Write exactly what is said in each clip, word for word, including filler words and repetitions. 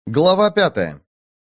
Глава пятая.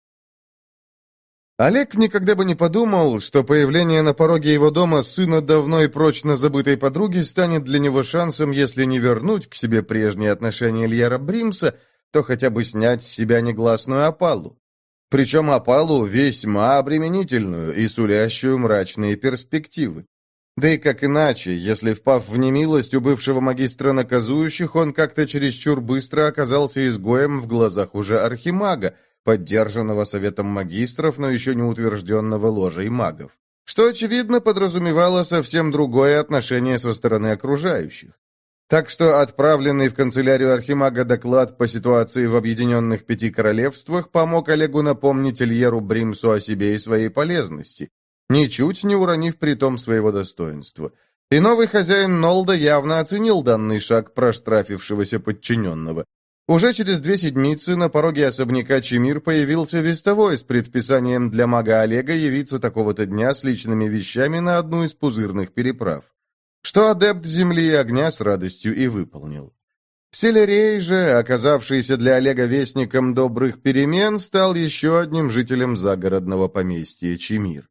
Олег никогда бы не подумал, что появление на пороге его дома сына давно и прочно забытой подруги станет для него шансом, если не вернуть к себе прежние отношения Ильяра Бримса, то хотя бы снять с себя негласную опалу. Причем опалу весьма обременительную и сулящую мрачные перспективы. Да и как иначе, если, впав в немилость у бывшего магистра наказующих, он как-то чересчур быстро оказался изгоем в глазах уже архимага, поддержанного советом магистров, но еще не утвержденного ложей магов, что, очевидно, подразумевало совсем другое отношение со стороны окружающих. Так что отправленный в канцелярию архимага доклад по ситуации в Объединенных Пяти Королевствах помог Олегу напомнить Ильеру Бримсу о себе и своей полезности, ничуть не уронив при том своего достоинства. И новый хозяин Нолда явно оценил данный шаг проштрафившегося подчиненного. Уже через две седмицы на пороге особняка Чимир появился вестовой с предписанием для мага Олега явиться такого-то дня с личными вещами на одну из пузырных переправ, что адепт земли и огня с радостью и выполнил. Селерей же, оказавшийся для Олега вестником добрых перемен, стал еще одним жителем загородного поместья Чимир.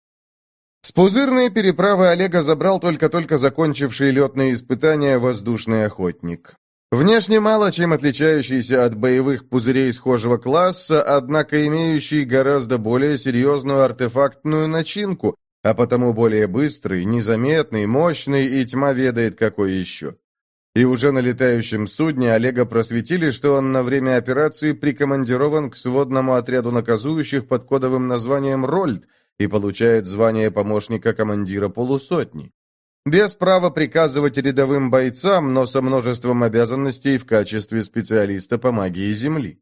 С пузырной переправы Олега забрал только-только закончивший летные испытания воздушный охотник. Внешне мало чем отличающийся от боевых пузырей схожего класса, однако имеющий гораздо более серьезную артефактную начинку, а потому более быстрый, незаметный, мощный и тьма ведает какой еще. И уже на летающем судне Олега просветили, что он на время операции прикомандирован к сводному отряду наказующих под кодовым названием «Рольд», и получает звание помощника командира полусотни. Без права приказывать рядовым бойцам, но со множеством обязанностей в качестве специалиста по магии Земли.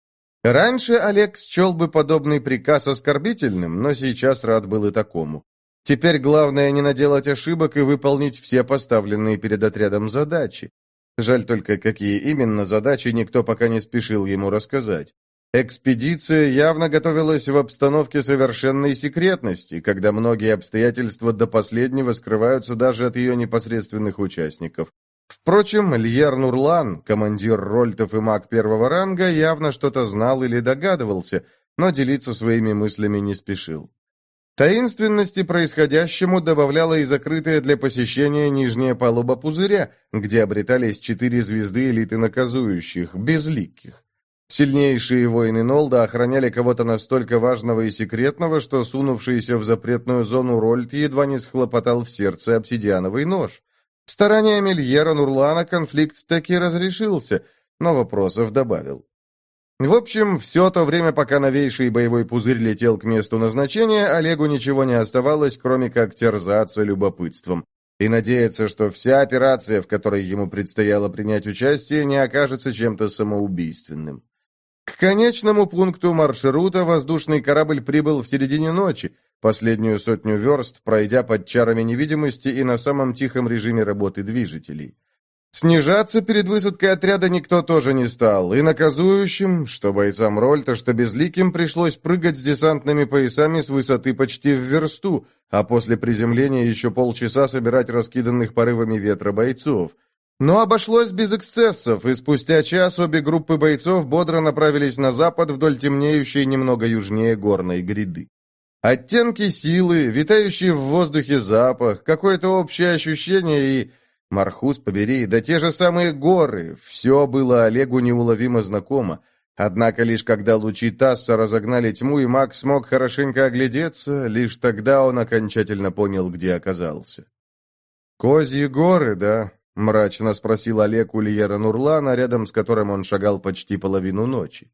Раньше Олег счел бы подобный приказ оскорбительным, но сейчас рад был и такому. Теперь главное не наделать ошибок и выполнить все поставленные перед отрядом задачи. Жаль только, какие именно задачи никто пока не спешил ему рассказать. Экспедиция явно готовилась в обстановке совершенной секретности, когда многие обстоятельства до последнего скрываются даже от ее непосредственных участников. Впрочем, Ильяр Нурлан, командир рольтов и маг первого ранга, явно что-то знал или догадывался, но делиться своими мыслями не спешил. Таинственности происходящему добавляла и закрытая для посещения нижняя палуба пузыря, где обретались четыре звезды элиты наказующих, безликих. Сильнейшие воины Нолда охраняли кого-то настолько важного и секретного, что сунувшийся в запретную зону Рольд едва не схлопотал в сердце обсидиановый нож. Стараниями Ильера Нурлана конфликт таки разрешился, но вопросов добавил. В общем, все то время, пока новейший боевой пузырь летел к месту назначения, Олегу ничего не оставалось, кроме как терзаться любопытством и надеяться, что вся операция, в которой ему предстояло принять участие, не окажется чем-то самоубийственным. К конечному пункту маршрута воздушный корабль прибыл в середине ночи, последнюю сотню верст, пройдя под чарами невидимости и на самом тихом режиме работы движителей. Снижаться перед высадкой отряда никто тоже не стал, и наказующим, что бойцам Рольта, что безликим, пришлось прыгать с десантными поясами с высоты почти в версту, а после приземления еще полчаса собирать раскиданных порывами ветра бойцов. Но обошлось без эксцессов, и спустя час обе группы бойцов бодро направились на запад вдоль темнеющей немного южнее горной гряды. Оттенки силы, витающий в воздухе запах, какое-то общее ощущение и... Мархус побери, да те же самые горы, все было Олегу неуловимо знакомо. Однако лишь когда лучи Тасса разогнали тьму, и маг смог хорошенько оглядеться, лишь тогда он окончательно понял, где оказался. «Козьи горы, да?» — мрачно спросил Олег у Ильера Нурлана, рядом с которым он шагал почти половину ночи.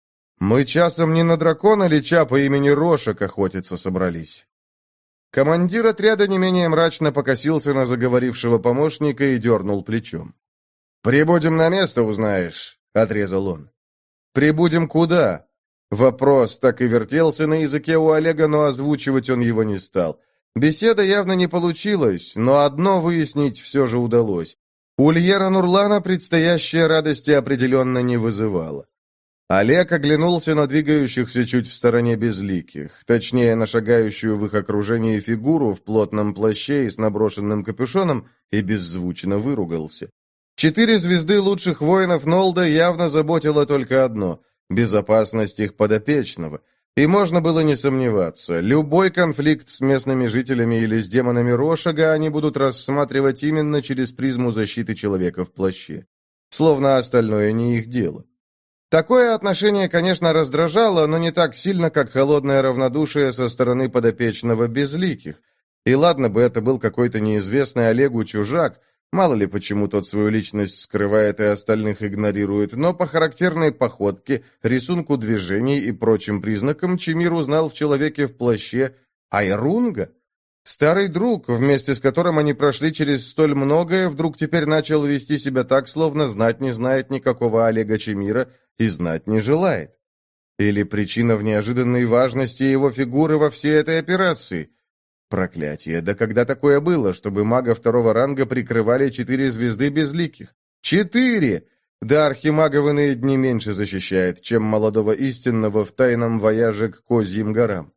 «Мы часом не на дракона Лича по имени Рошек охотиться собрались?» Командир отряда не менее мрачно покосился на заговорившего помощника и дернул плечом. «Прибудем на место, узнаешь», — отрезал он. «Прибудем куда?» Вопрос так и вертелся на языке у Олега, но озвучивать он его не стал. Беседа явно не получилась, но одно выяснить все же удалось. У Ильера Нурлана предстоящая радости определенно не вызывала. Олег оглянулся на двигающихся чуть в стороне безликих, точнее, на шагающую в их окружении фигуру в плотном плаще и с наброшенным капюшоном, и беззвучно выругался. Четыре звезды лучших воинов Нолда явно заботило только одно безопасность их подопечного. И можно было не сомневаться, любой конфликт с местными жителями или с демонами Рошага они будут рассматривать именно через призму защиты человека в плаще. Словно остальное не их дело. Такое отношение, конечно, раздражало, но не так сильно, как холодное равнодушие со стороны подопечного безликих. И ладно бы это был какой-то неизвестный Олегу чужак, мало ли почему тот свою личность скрывает и остальных игнорирует, но по характерной походке, рисунку движений и прочим признакам Чимир узнал в человеке в плаще Айрунга. Старый друг, вместе с которым они прошли через столь многое, вдруг теперь начал вести себя так, словно знать не знает никакого Олега Чимира и знать не желает. Или причина в неожиданной важности его фигуры во всей этой операции? Проклятие, да когда такое было, чтобы мага второго ранга прикрывали четыре звезды безликих? Четыре! Да архимага в иные дни меньше защищает, чем молодого истинного в тайном вояже к Козьим горам.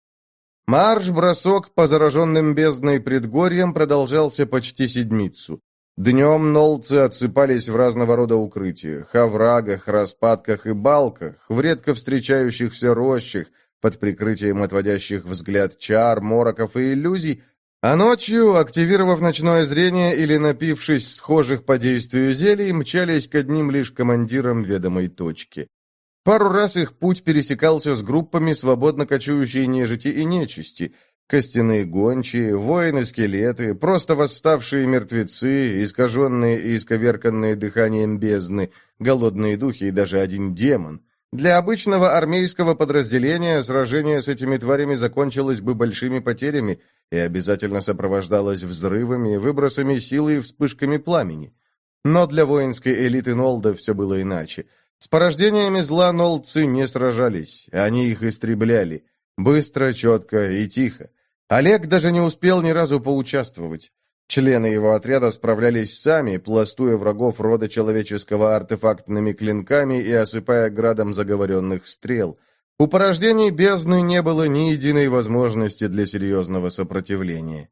Марш-бросок по зараженным бездной предгорьям продолжался почти седмицу. Днем нолцы отсыпались в разного рода укрытиях, оврагах, распадках и балках, в редко встречающихся рощах, под прикрытием отводящих взгляд чар, мороков и иллюзий, а ночью, активировав ночное зрение или напившись схожих по действию зелий, мчались к одним лишь командирам ведомой точки. Пару раз их путь пересекался с группами свободно кочующей нежити и нечисти, костяные гончие, воины-скелеты, просто восставшие мертвецы, искаженные и исковерканные дыханием бездны, голодные духи и даже один демон. Для обычного армейского подразделения сражение с этими тварями закончилось бы большими потерями и обязательно сопровождалось взрывами, выбросами силы и вспышками пламени. Но для воинской элиты Нолда все было иначе. С порождениями зла нолдцы не сражались, они их истребляли. Быстро, четко и тихо. Олег даже не успел ни разу поучаствовать. Члены его отряда справлялись сами, пластуя врагов рода человеческого артефактными клинками и осыпая градом заговоренных стрел. У порождений бездны не было ни единой возможности для серьезного сопротивления.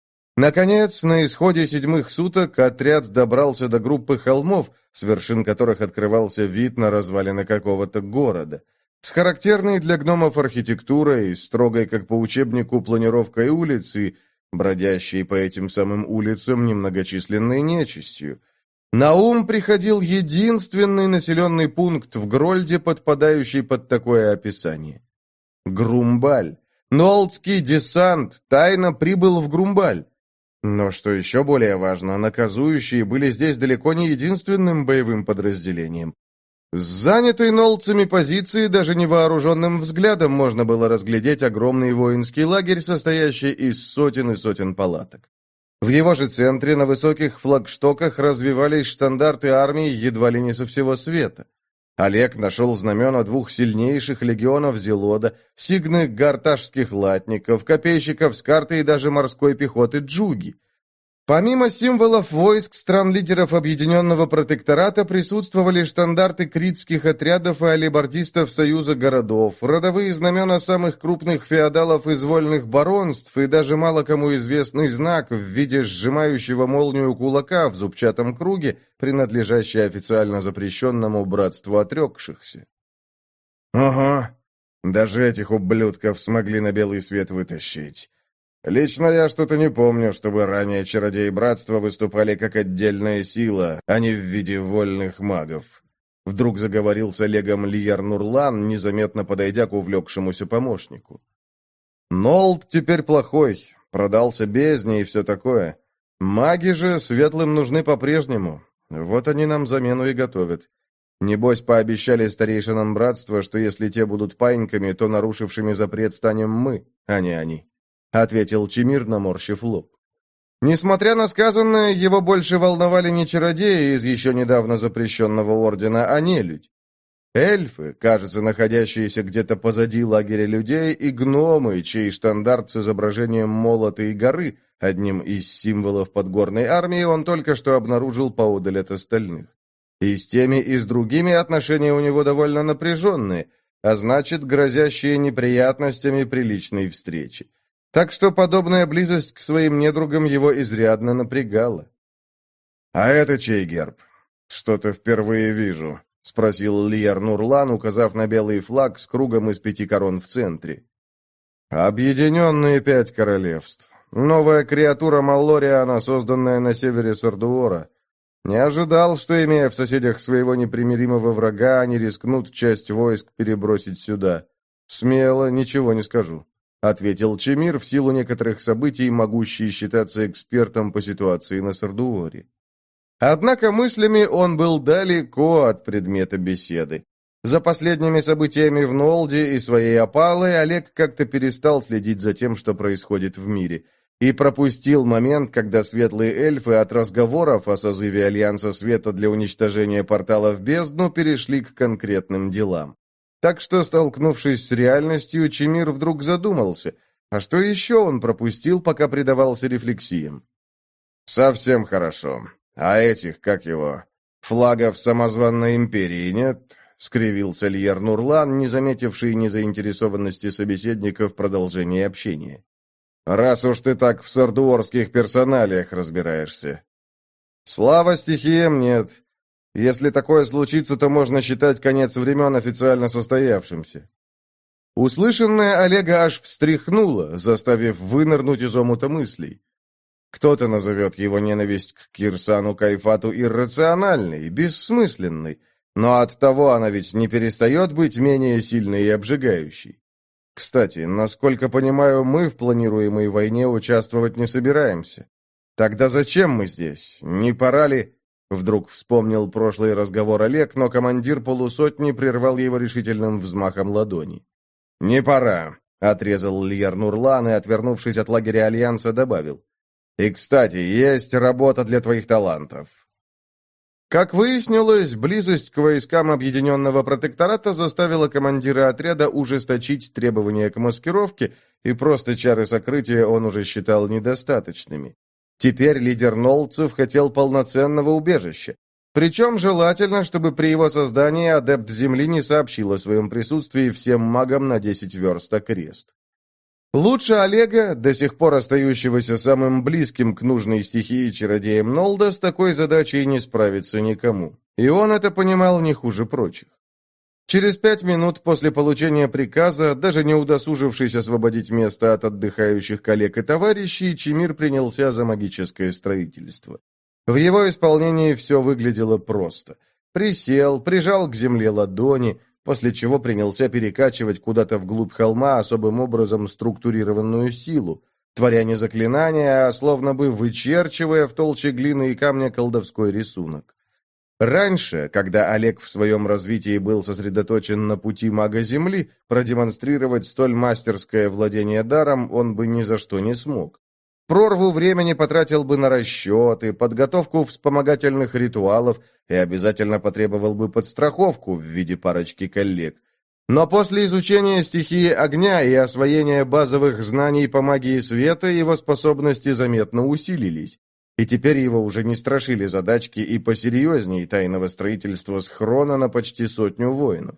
Наконец, на исходе седьмых суток отряд добрался до группы холмов, с вершин которых открывался вид на развалины какого-то города. С характерной для гномов архитектурой, строгой, как по учебнику, планировкой улицы, бродящей по этим самым улицам немногочисленной нечистью. На ум приходил единственный населенный пункт в Грольде, подпадающий под такое описание. Грумбаль. Нолдский десант тайно прибыл в Грумбаль. Но, что еще более важно, наказующие были здесь далеко не единственным боевым подразделением. С занятой нолдцами позиции даже невооруженным взглядом можно было разглядеть огромный воинский лагерь, состоящий из сотен и сотен палаток. В его же центре на высоких флагштоках развивались штандарты армии едва ли не со всего света. Олег нашел знамена двух сильнейших легионов Зелода, сигны гарташских латников, копейщиков с карты и даже морской пехоты Джуги. Помимо символов войск стран-лидеров Объединенного Протектората присутствовали штандарты критских отрядов и алибардистов Союза городов, родовые знамена самых крупных феодалов из вольных баронств и даже мало кому известный знак в виде сжимающего молнию кулака в зубчатом круге, принадлежащий официально запрещенному братству отрекшихся. «Ого, даже этих ублюдков смогли на белый свет вытащить. Лично я что-то не помню, чтобы ранее чародеи братства выступали как отдельная сила, а не в виде вольных магов». Вдруг заговорил с Олегом Лияр Нурлан, незаметно подойдя к увлекшемуся помощнику. «Нолд теперь плохой, продался бездне и все такое. Маги же светлым нужны по-прежнему. Вот они нам замену и готовят. Небось, пообещали старейшинам братства, что если те будут паиньками, то нарушившими запрет станем мы, а не они», — ответил Чимир, наморщив лоб. Несмотря на сказанное, его больше волновали не чародеи из еще недавно запрещенного ордена, а нелюдь. Эльфы, кажется, находящиеся где-то позади лагеря людей, и гномы, чей штандарт с изображением молота и горы, одним из символов подгорной армии, он только что обнаружил поодаль от остальных. И с теми, и с другими отношения у него довольно напряженные, а значит, грозящие неприятностями при личной встрече. Так что подобная близость к своим недругам его изрядно напрягала. «А это чей герб? Что-то впервые вижу», — спросил Льер Нурлан, указав на белый флаг с кругом из пяти корон в центре. «Объединенные пять королевств. Новая креатура Маллориана, созданная на севере Сардуора. Не ожидал, что, имея в соседях своего непримиримого врага, они рискнут часть войск перебросить сюда. Смело, ничего не скажу», — ответил Чемир, в силу некоторых событий, могущий считаться экспертом по ситуации на Сардуоре. Однако мыслями он был далеко от предмета беседы. За последними событиями в Нолде и своей опалой Олег как-то перестал следить за тем, что происходит в мире, и пропустил момент, когда светлые эльфы от разговоров о созыве Альянса Света для уничтожения портала в бездну перешли к конкретным делам. Так что, столкнувшись с реальностью, Чемир вдруг задумался, а что еще он пропустил, пока предавался рефлексиям? «Совсем хорошо. А этих, как его, флагов самозванной империи нет?» — скривился Льер Нурлан, не заметивший незаинтересованности собеседника в продолжении общения. «Раз уж ты так в сардуорских персоналиях разбираешься». «Слава стихиям нет. Если такое случится, то можно считать конец времен официально состоявшимся». Услышанное Олега аж встряхнуло, заставив вынырнуть из омута мыслей. Кто-то назовет его ненависть к Кирсану Кайфату иррациональной, бессмысленной, но оттого она ведь не перестает быть менее сильной и обжигающей. Кстати, насколько понимаю, мы в планируемой войне участвовать не собираемся. Тогда зачем мы здесь? Не пора ли... Вдруг вспомнил прошлый разговор Олег, но командир полусотни прервал его решительным взмахом ладони. «Не пора», — отрезал Льер Нурлан и, отвернувшись от лагеря Альянса, добавил. «И, кстати, есть работа для твоих талантов». Как выяснилось, близость к войскам Объединенного Протектората заставила командира отряда ужесточить требования к маскировке, и просто чары сокрытия он уже считал недостаточными. Теперь лидер Нолдцев хотел полноценного убежища. Причем желательно, чтобы при его создании адепт Земли не сообщил о своем присутствии всем магам на десять верст окрест. Лучше Олега, до сих пор остающегося самым близким к нужной стихии чародеем Нолда, с такой задачей не справиться никому. И он это понимал не хуже прочих. Через пять минут после получения приказа, даже не удосужившись освободить место от отдыхающих коллег и товарищей, Чемир принялся за магическое строительство. В его исполнении все выглядело просто. Присел, прижал к земле ладони, после чего принялся перекачивать куда-то вглубь холма особым образом структурированную силу, творя не заклинания, а словно бы вычерчивая в толще глины и камня колдовской рисунок. Раньше, когда Олег в своем развитии был сосредоточен на пути мага Земли, продемонстрировать столь мастерское владение даром он бы ни за что не смог. Прорву времени потратил бы на расчеты, подготовку вспомогательных ритуалов и обязательно потребовал бы подстраховку в виде парочки коллег. Но после изучения стихии огня и освоения базовых знаний по магии света его способности заметно усилились, и теперь его уже не страшили задачки и посерьезней тайного строительства схрона на почти сотню воинов.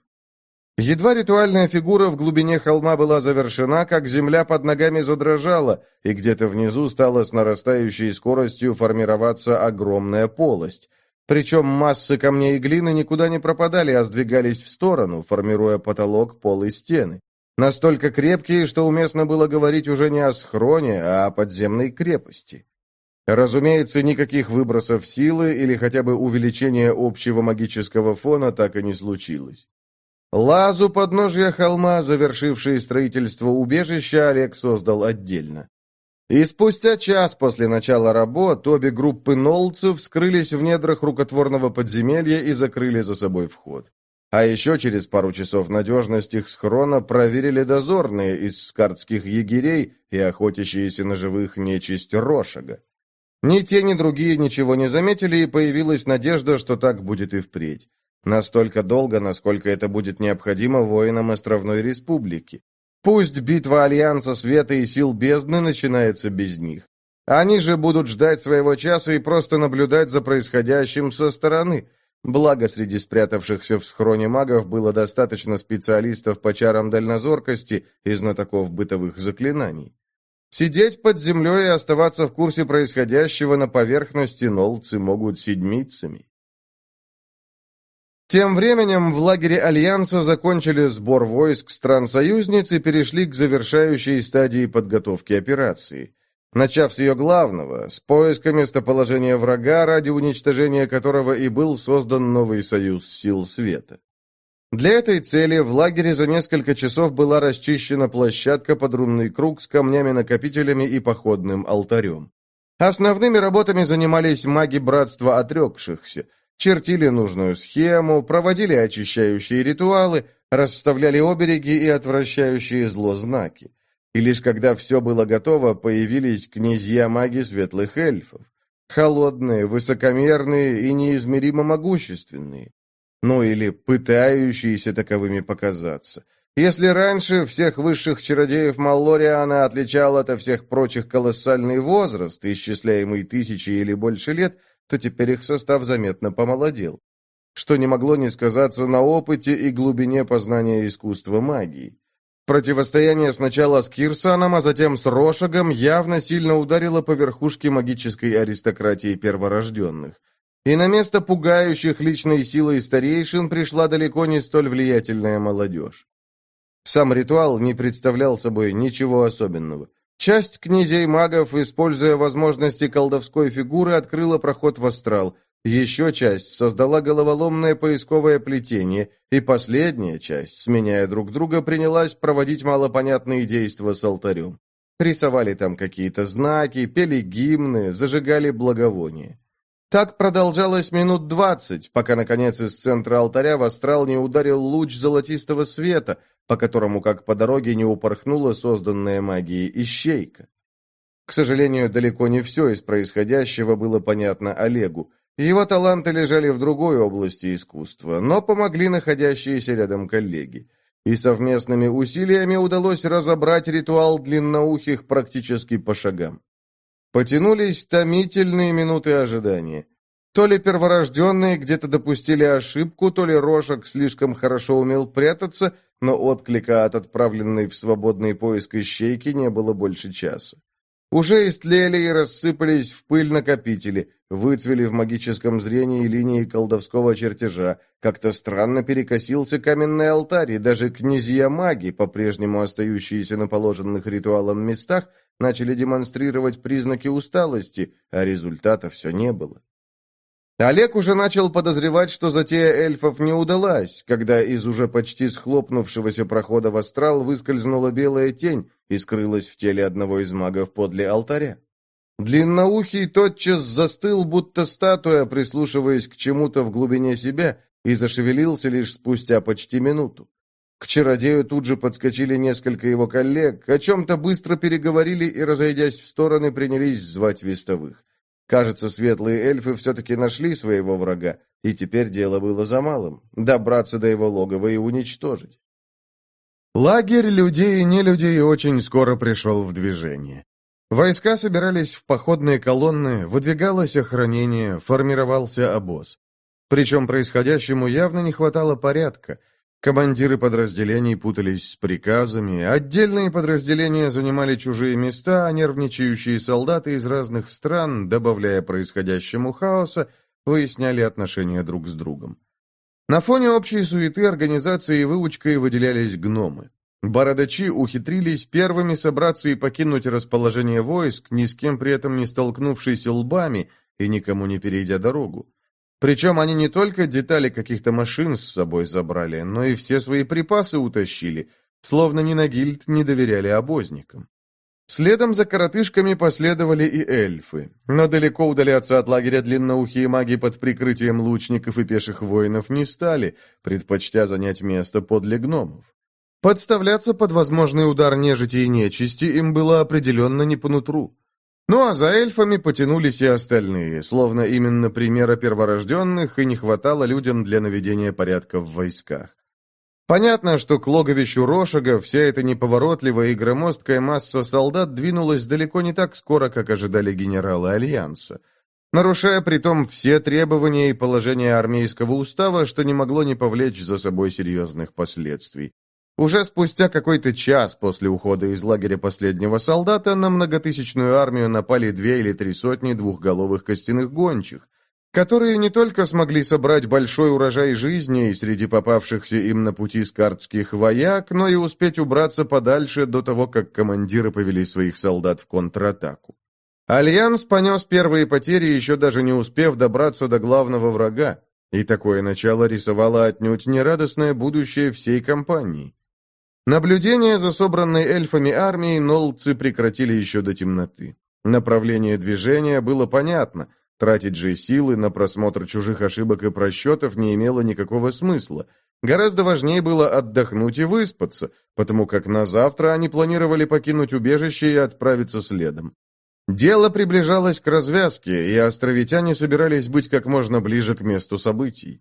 Едва ритуальная фигура в глубине холма была завершена, как земля под ногами задрожала, и где-то внизу стала с нарастающей скоростью формироваться огромная полость. Причем массы камней и глины никуда не пропадали, а сдвигались в сторону, формируя потолок, пол и стены. Настолько крепкие, что уместно было говорить уже не о схроне, а о подземной крепости. Разумеется, никаких выбросов силы или хотя бы увеличения общего магического фона так и не случилось. Лазу подножия холма, завершивший строительство убежища, Олег создал отдельно. И спустя час после начала работ обе группы нолдцев скрылись в недрах рукотворного подземелья и закрыли за собой вход. А еще через пару часов надежность их схрона проверили дозорные из скардских егерей и охотящиеся на живых нечисть Рошага. Ни те, ни другие ничего не заметили, и появилась надежда, что так будет и впредь. Настолько долго, насколько это будет необходимо воинам Островной Республики. Пусть битва Альянса Света и Сил Бездны начинается без них. Они же будут ждать своего часа и просто наблюдать за происходящим со стороны. Благо, среди спрятавшихся в схроне магов было достаточно специалистов по чарам дальнозоркости и знатоков бытовых заклинаний. Сидеть под землей и оставаться в курсе происходящего на поверхности нолдцы могут седмицами. Тем временем в лагере Альянса закончили сбор войск стран-союзниц и перешли к завершающей стадии подготовки операции. Начав с ее главного, с поиска местоположения врага, ради уничтожения которого и был создан новый союз сил света. Для этой цели в лагере за несколько часов была расчищена площадка под рунный круг с камнями-накопителями и походным алтарем. Основными работами занимались маги Братства Отрекшихся, чертили нужную схему, проводили очищающие ритуалы, расставляли обереги и отвращающие зло знаки. И лишь когда все было готово, появились князья-маги светлых эльфов. Холодные, высокомерные и неизмеримо могущественные. Ну или пытающиеся таковыми показаться. Если раньше всех высших чародеев Маллориана отличал от всех прочих колоссальный возраст, исчисляемый тысячи или больше лет, то теперь их состав заметно помолодел. Что не могло не сказаться на опыте и глубине познания искусства магии. Противостояние сначала с Кирсаном, а затем с Рошагом явно сильно ударило по верхушке магической аристократии перворожденных. И на место пугающих личной силой старейшин пришла далеко не столь влиятельная молодежь. Сам ритуал не представлял собой ничего особенного. Часть князей-магов, используя возможности колдовской фигуры, открыла проход в астрал, еще часть создала головоломное поисковое плетение, и последняя часть, сменяя друг друга, принялась проводить малопонятные действия с алтарем. Рисовали там какие-то знаки, пели гимны, зажигали благовония. Так продолжалось минут двадцать, пока, наконец, из центра алтаря в астрал не ударил луч золотистого света, по которому, как по дороге, не упорхнула созданная магией ищейка. К сожалению, далеко не все из происходящего было понятно Олегу. Его таланты лежали в другой области искусства, но помогли находящиеся рядом коллеги. И совместными усилиями удалось разобрать ритуал длинноухих практически по шагам. Потянулись томительные минуты ожидания. То ли перворожденные где-то допустили ошибку, то ли Рошак слишком хорошо умел прятаться, но отклика от отправленной в свободный поиск ищейки не было больше часа. Уже истлели и рассыпались в пыль накопители, выцвели в магическом зрении линии колдовского чертежа, как-то странно перекосился каменный алтарь, и даже князья-маги, по-прежнему остающиеся на положенных ритуалом местах, начали демонстрировать признаки усталости, а результата все не было. Олег уже начал подозревать, что затея эльфов не удалась, когда из уже почти схлопнувшегося прохода в астрал выскользнула белая тень и скрылась в теле одного из магов подле алтаря. Длинноухий тотчас застыл, будто статуя, прислушиваясь к чему-то в глубине себя, и зашевелился лишь спустя почти минуту. К чародею тут же подскочили несколько его коллег, о чем-то быстро переговорили и, разойдясь в стороны, принялись звать вестовых. Кажется, светлые эльфы все-таки нашли своего врага, и теперь дело было за малым — добраться до его логова и уничтожить. Лагерь людей и нелюдей очень скоро пришел в движение. Войска собирались в походные колонны, выдвигалось охранение, формировался обоз. Причем происходящему явно не хватало порядка. Командиры подразделений путались с приказами, отдельные подразделения занимали чужие места, а нервничающие солдаты из разных стран, добавляя происходящему хаоса, выясняли отношения друг с другом. На фоне общей суеты организацией и выучкой выделялись гномы. Бородачи ухитрились первыми собраться и покинуть расположение войск, ни с кем при этом не столкнувшись лбами и никому не перейдя дорогу. Причем они не только детали каких-то машин с собой забрали, но и все свои припасы утащили, словно ни на гильд не доверяли обозникам. Следом за коротышками последовали и эльфы, но далеко удаляться от лагеря длинноухие маги под прикрытием лучников и пеших воинов не стали, предпочтя занять место подле гномов. Подставляться под возможный удар нежити и нечисти им было определенно не по нутру. Ну а за эльфами потянулись и остальные, словно именно примера перворожденных и не хватало людям для наведения порядка в войсках. Понятно, что к логовищу Рошага вся эта неповоротливая и громоздкая масса солдат двинулась далеко не так скоро, как ожидали генералы Альянса, нарушая притом все требования и положения армейского устава, что не могло не повлечь за собой серьезных последствий. Уже спустя какой-то час после ухода из лагеря последнего солдата на многотысячную армию напали две или три сотни двухголовых костяных гончих. которые не только смогли собрать большой урожай жизни среди попавшихся им на пути скардских вояк, но и успеть убраться подальше до того, как командиры повели своих солдат в контратаку. Альянс понес первые потери, еще даже не успев добраться до главного врага, и такое начало рисовало отнюдь нерадостное будущее всей кампании. Наблюдение за собранной эльфами армией нолдцы прекратили еще до темноты. Направление движения было понятно. Тратить же силы на просмотр чужих ошибок и просчетов не имело никакого смысла. Гораздо важнее было отдохнуть и выспаться, потому как на завтра они планировали покинуть убежище и отправиться следом. Дело приближалось к развязке, и островитяне собирались быть как можно ближе к месту событий.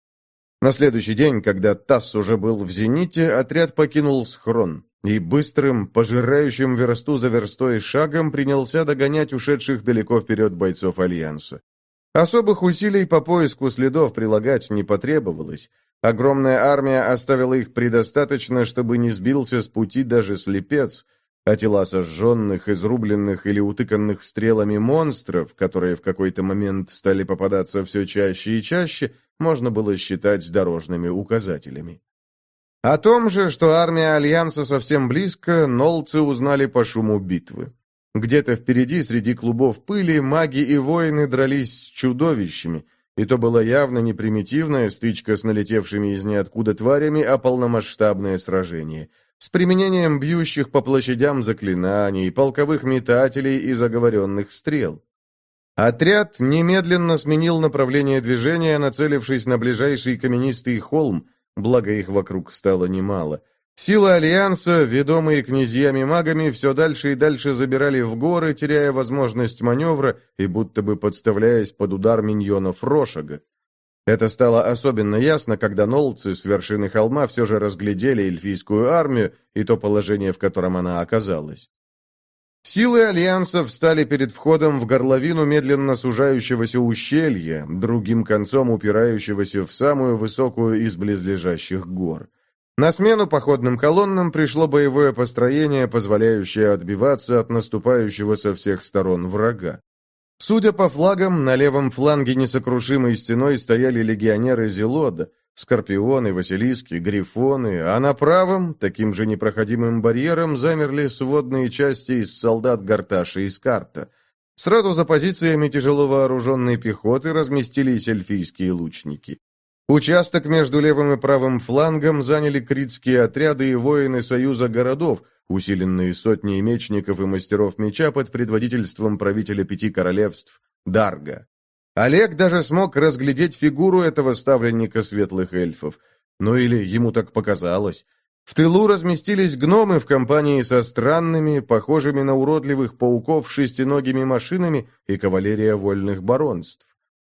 На следующий день, когда Тасс уже был в зените, отряд покинул схрон и быстрым, пожирающим версту за верстой шагом принялся догонять ушедших далеко вперед бойцов Альянса. Особых усилий по поиску следов прилагать не потребовалось. Огромная армия оставила их предостаточно, чтобы не сбился с пути даже слепец, а тела сожженных, изрубленных или утыканных стрелами монстров, которые в какой-то момент стали попадаться все чаще и чаще, можно было считать дорожными указателями. О том же, что армия Альянса совсем близко, нолдцы узнали по шуму битвы. Где-то впереди, среди клубов пыли, маги и воины дрались с чудовищами, и то была явно не примитивная стычка с налетевшими из ниоткуда тварями, а полномасштабное сражение, с применением бьющих по площадям заклинаний, полковых метателей и заговоренных стрел. Отряд немедленно сменил направление движения, нацелившись на ближайший каменистый холм, благо их вокруг стало немало. Силы Альянса, ведомые князьями-магами, все дальше и дальше забирали в горы, теряя возможность маневра и будто бы подставляясь под удар миньонов Рошага. Это стало особенно ясно, когда нолдцы с вершины холма все же разглядели эльфийскую армию и то положение, в котором она оказалась. Силы Альянса встали перед входом в горловину медленно сужающегося ущелья, другим концом упирающегося в самую высокую из близлежащих гор. На смену походным колоннам пришло боевое построение, позволяющее отбиваться от наступающего со всех сторон врага. Судя по флагам, на левом фланге несокрушимой стеной стояли легионеры Зелода, скорпионы, василиски, грифоны, а на правом, таким же непроходимым барьером, замерли сводные части из солдат Гарташа и Скарта. Сразу за позициями тяжело вооруженной пехоты разместились эльфийские лучники. Участок между левым и правым флангом заняли критские отряды и воины Союза городов, усиленные сотней мечников и мастеров меча под предводительством правителя пяти королевств Дарга. Олег даже смог разглядеть фигуру этого ставленника светлых эльфов. Ну или ему так показалось. В тылу разместились гномы в компании со странными, похожими на уродливых пауков шестиногими машинами и кавалерия вольных баронств.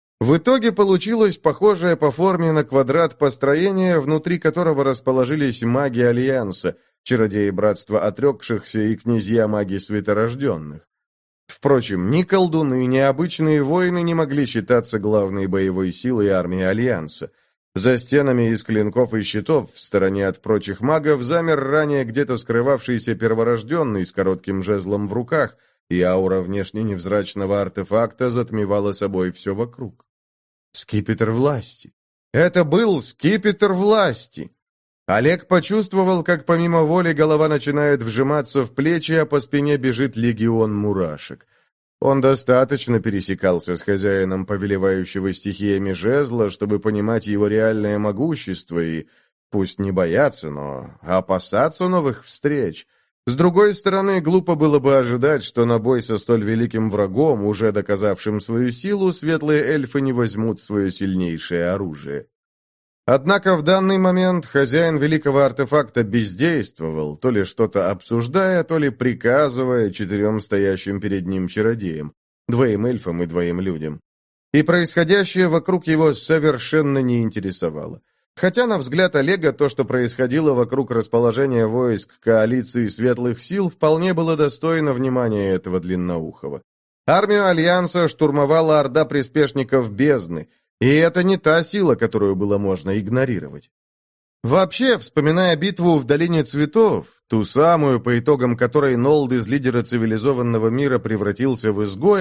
В итоге получилось похожее по форме на квадрат построение, внутри которого расположились маги Альянса, чародеи братства отрекшихся и князья-маги светорожденных. Впрочем, ни колдуны, ни обычные воины не могли считаться главной боевой силой армии Альянса. За стенами из клинков и щитов, в стороне от прочих магов, замер ранее где-то скрывавшийся перворожденный с коротким жезлом в руках, и аура внешне невзрачного артефакта затмевала собой все вокруг. Скипетр власти. Это был скипетр власти. Олег почувствовал, как помимо воли голова начинает вжиматься в плечи, а по спине бежит легион мурашек. Он достаточно пересекался с хозяином повелевающего стихиями жезла, чтобы понимать его реальное могущество и, пусть не бояться, но опасаться новых встреч. С другой стороны, глупо было бы ожидать, что на бой со столь великим врагом, уже доказавшим свою силу, светлые эльфы не возьмут свое сильнейшее оружие. Однако в данный момент хозяин великого артефакта бездействовал, то ли что-то обсуждая, то ли приказывая четырем стоящим перед ним чародеям, двоим эльфам и двоим людям. И происходящее вокруг его совершенно не интересовало. Хотя, на взгляд Олега, то, что происходило вокруг расположения войск коалиции светлых сил, вполне было достойно внимания этого длинноухого. Армию Альянса штурмовала орда приспешников бездны, и это не та сила, которую было можно игнорировать. Вообще, вспоминая битву в Долине Цветов, ту самую, по итогам которой Нолд из лидера цивилизованного мира превратился в изгоя,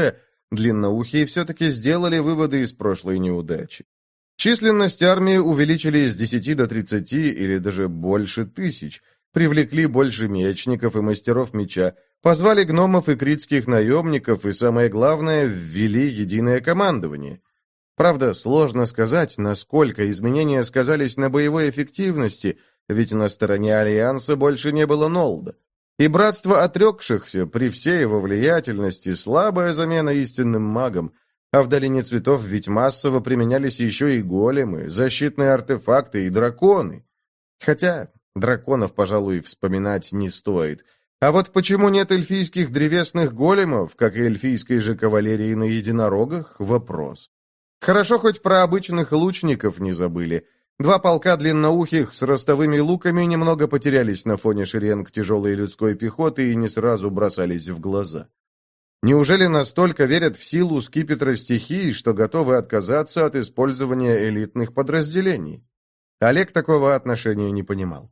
длинноухие все-таки сделали выводы из прошлой неудачи. Численность армии увеличили с десяти до тридцати или даже больше тысяч, привлекли больше мечников и мастеров меча, позвали гномов и критских наемников и, самое главное, ввели единое командование. Правда, сложно сказать, насколько изменения сказались на боевой эффективности, ведь на стороне Альянса больше не было Нолда. И братство отрекшихся, при всей его влиятельности, слабая замена истинным магам, а в Долине Цветов ведь массово применялись еще и големы, защитные артефакты и драконы. Хотя драконов, пожалуй, вспоминать не стоит. А вот почему нет эльфийских древесных големов, как и эльфийской же кавалерии на единорогах, вопрос. Хорошо, хоть про обычных лучников не забыли. Два полка длинноухих с ростовыми луками немного потерялись на фоне шеренг тяжелой людской пехоты и не сразу бросались в глаза. Неужели настолько верят в силу скипетра стихий, что готовы отказаться от использования элитных подразделений? Олег такого отношения не понимал.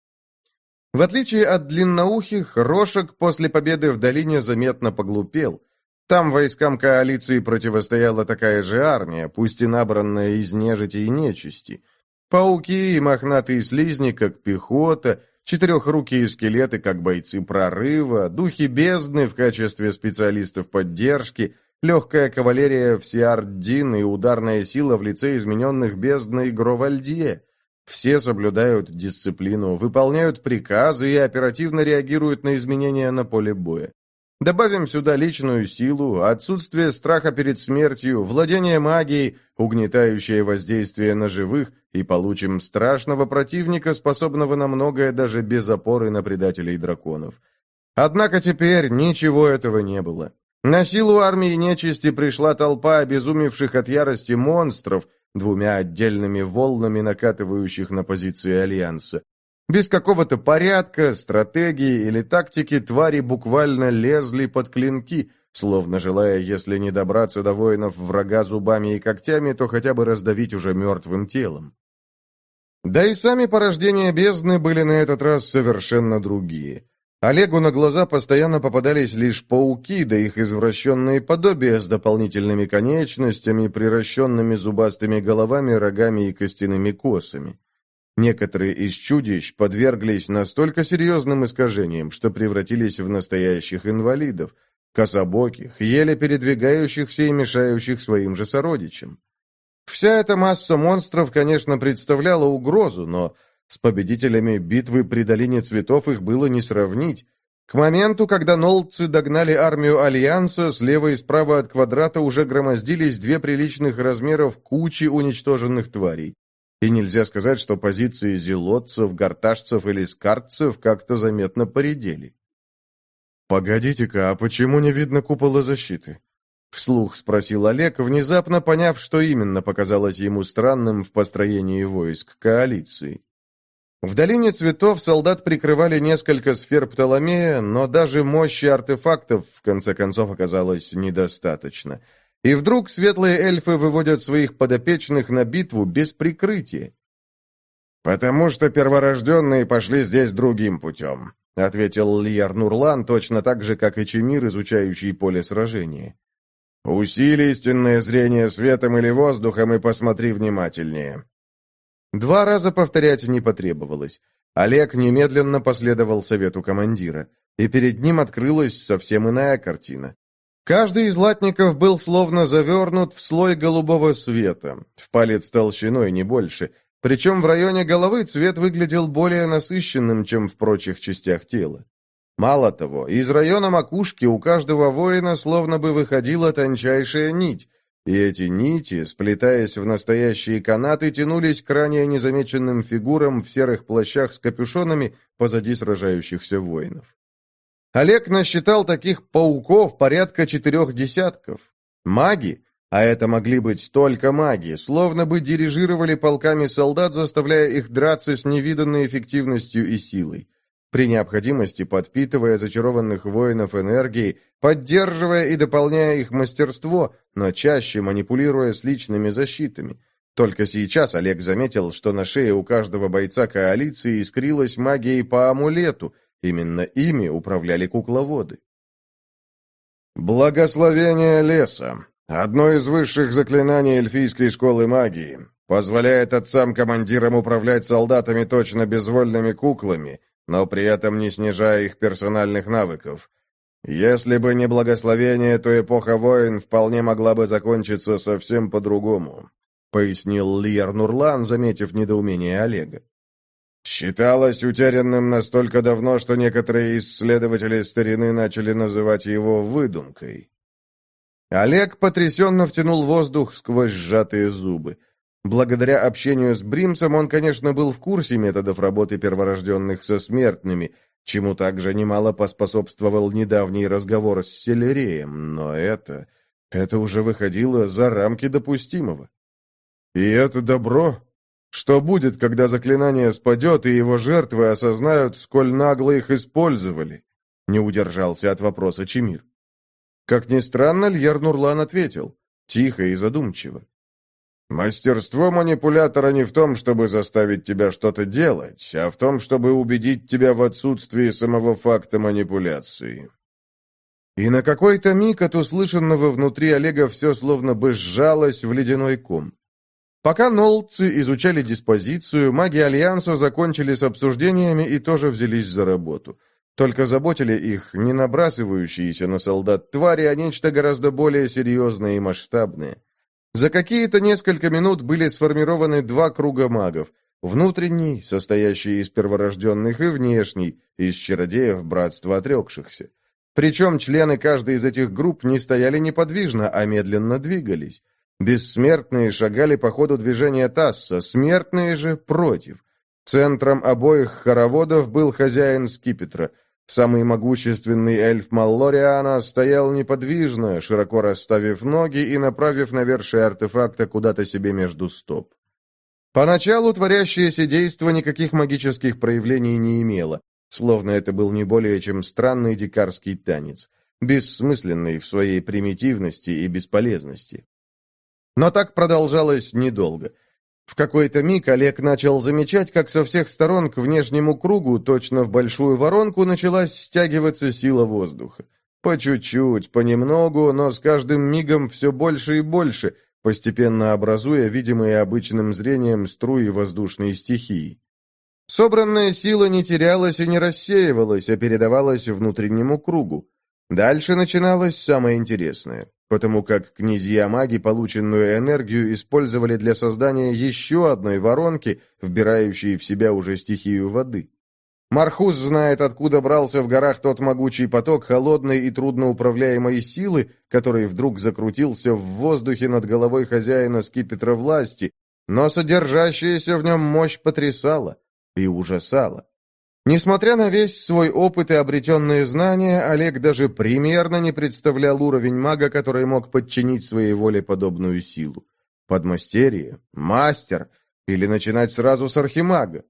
В отличие от длинноухих, Рошек после победы в долине заметно поглупел. Там войскам коалиции противостояла такая же армия, пусть и набранная из нежити и нечисти. Пауки и мохнатые слизни, как пехота, четырехрукие скелеты, как бойцы прорыва, духи бездны в качестве специалистов поддержки, легкая кавалерия в Сиардин и ударная сила в лице измененных бездной Гровальдье. Все соблюдают дисциплину, выполняют приказы и оперативно реагируют на изменения на поле боя. Добавим сюда личную силу, отсутствие страха перед смертью, владение магией, угнетающее воздействие на живых, и получим страшного противника, способного на многое даже без опоры на предателей драконов. Однако теперь ничего этого не было. На силу армии нечисти пришла толпа обезумевших от ярости монстров, двумя отдельными волнами накатывающих на позиции Альянса. Без какого-то порядка, стратегии или тактики твари буквально лезли под клинки, словно желая, если не добраться до воинов врага зубами и когтями, то хотя бы раздавить уже мертвым телом. Да и сами порождения бездны были на этот раз совершенно другие. Олегу на глаза постоянно попадались лишь пауки, да их извращенные подобия с дополнительными конечностями, приращенными зубастыми головами, рогами и костяными косами. Некоторые из чудищ подверглись настолько серьезным искажениям, что превратились в настоящих инвалидов, кособоких, еле передвигающихся и мешающих своим же сородичам. Вся эта масса монстров, конечно, представляла угрозу, но с победителями битвы при Долине Цветов их было не сравнить. К моменту, когда нолдцы догнали армию Альянса, слева и справа от квадрата уже громоздились две приличных размеров кучи уничтоженных тварей. И нельзя сказать, что позиции зелотцев, горташцев или скартцев как-то заметно поредели. «Погодите-ка, а почему не видно купола защиты?» Вслух спросил Олег, внезапно поняв, что именно показалось ему странным в построении войск коалиции. В Долине Цветов солдат прикрывали несколько сфер Птоломея, но даже мощи артефактов, в конце концов, оказалось недостаточно. И вдруг светлые эльфы выводят своих подопечных на битву без прикрытия. «Потому что перворожденные пошли здесь другим путем», — ответил Лияр Нурлан, точно так же, как и Чемир, изучающий поле сражения. «Усили истинное зрение светом или воздухом и посмотри внимательнее». Два раза повторять не потребовалось. Олег немедленно последовал совету командира, и перед ним открылась совсем иная картина. Каждый из латников был словно завернут в слой голубого света, в палец толщиной, не больше, причем в районе головы цвет выглядел более насыщенным, чем в прочих частях тела. Мало того, из района макушки у каждого воина словно бы выходила тончайшая нить, и эти нити, сплетаясь в настоящие канаты, тянулись к ранее незамеченным фигурам в серых плащах с капюшонами позади сражающихся воинов. Олег насчитал таких пауков порядка четырех десятков. Маги, а это могли быть только маги, словно бы дирижировали полками солдат, заставляя их драться с невиданной эффективностью и силой. При необходимости подпитывая зачарованных воинов энергией, поддерживая и дополняя их мастерство, но чаще манипулируя с личными защитами. Только сейчас Олег заметил, что на шее у каждого бойца коалиции искрилась магией по амулету, именно ими управляли кукловоды. Благословение леса. Одно из высших заклинаний эльфийской школы магии. Позволяет отцам-командирам управлять солдатами точно безвольными куклами, но при этом не снижая их персональных навыков. Если бы не благословение, то эпоха войн вполне могла бы закончиться совсем по-другому, пояснил Льер Нурлан, заметив недоумение Олега. Считалось утерянным настолько давно, что некоторые исследователи старины начали называть его выдумкой. Олег потрясенно втянул воздух сквозь сжатые зубы. Благодаря общению с Бримсом он, конечно, был в курсе методов работы перворожденных со смертными, чему также немало поспособствовал недавний разговор с Селереем, но это... это уже выходило за рамки допустимого. И это добро? Что будет, когда заклинание спадет, и его жертвы осознают, сколь нагло их использовали? Не удержался от вопроса Чимир. Как ни странно, Льер Нурлан ответил, тихо и задумчиво. Мастерство манипулятора не в том, чтобы заставить тебя что-то делать, а в том, чтобы убедить тебя в отсутствии самого факта манипуляции. И на какой-то миг от услышанного внутри Олега все словно бы сжалось в ледяной ком. Пока нолдцы изучали диспозицию, маги Альянса закончили с обсуждениями и тоже взялись за работу. Только заботили их не набрасывающиеся на солдат твари, а нечто гораздо более серьезное и масштабное. За какие-то несколько минут были сформированы два круга магов. Внутренний, состоящий из перворожденных, и внешний, из чародеев братства отрекшихся. Причем члены каждой из этих групп не стояли неподвижно, а медленно двигались. Бессмертные шагали по ходу движения Тасса, смертные же против. Центром обоих хороводов был хозяин скипетра. Самый могущественный эльф Маллориана стоял неподвижно, широко расставив ноги и направив навершие артефакта куда-то себе между стоп. Поначалу творящееся действо никаких магических проявлений не имело, словно это был не более чем странный дикарский танец, бессмысленный в своей примитивности и бесполезности. Но так продолжалось недолго. В какой-то миг Олег начал замечать, как со всех сторон к внешнему кругу, точно в большую воронку, началась стягиваться сила воздуха. По чуть-чуть, понемногу, но с каждым мигом все больше и больше, постепенно образуя видимые обычным зрением струи воздушной стихии. Собранная сила не терялась и не рассеивалась, а передавалась внутреннему кругу. Дальше начиналось самое интересное, потому как князья-маги полученную энергию использовали для создания еще одной воронки, вбирающей в себя уже стихию воды. Мархус знает, откуда брался в горах тот могучий поток холодной и трудноуправляемой силы, который вдруг закрутился в воздухе над головой хозяина скипетра власти, но содержащаяся в нем мощь потрясала и ужасала. Несмотря на весь свой опыт и обретенные знания, Олег даже примерно не представлял уровень мага, который мог подчинить своей воле подобную силу. Подмастерье, мастер или начинать сразу с архимага.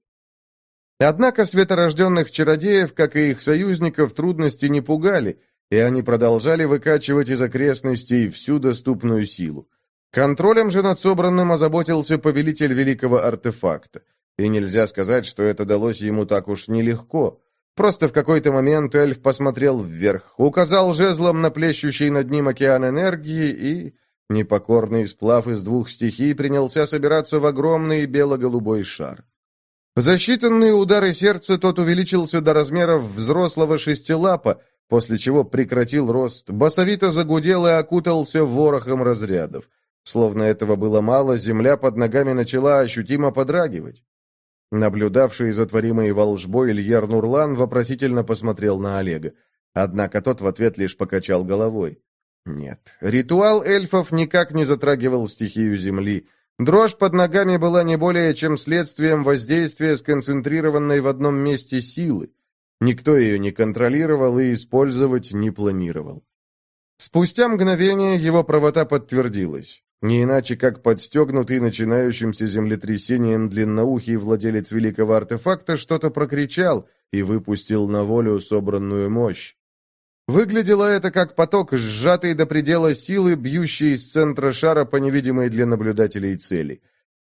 Однако светорожденных чародеев, как и их союзников, трудности не пугали, и они продолжали выкачивать из окрестностей всю доступную силу. Контролем же над собранным озаботился повелитель великого артефакта. И нельзя сказать, что это далось ему так уж нелегко. Просто в какой-то момент эльф посмотрел вверх, указал жезлом на плещущий над ним океан энергии и, непокорный сплав из двух стихий, принялся собираться в огромный бело-голубой шар. За считанные удары сердца тот увеличился до размеров взрослого шестилапа, после чего прекратил рост, басовито загудел и окутался ворохом разрядов. Словно этого было мало, земля под ногами начала ощутимо подрагивать. Наблюдавший за творимой волжбой Льер Нурлан вопросительно посмотрел на Олега. Однако тот в ответ лишь покачал головой. Нет, ритуал эльфов никак не затрагивал стихию земли. Дрожь под ногами была не более чем следствием воздействия сконцентрированной в одном месте силы. Никто ее не контролировал и использовать не планировал. Спустя мгновение его правота подтвердилась. Не иначе, как подстегнутый начинающимся землетрясением длинноухий владелец великого артефакта что-то прокричал и выпустил на волю собранную мощь. Выглядело это как поток, сжатый до предела силы, бьющий из центра шара по невидимой для наблюдателей цели.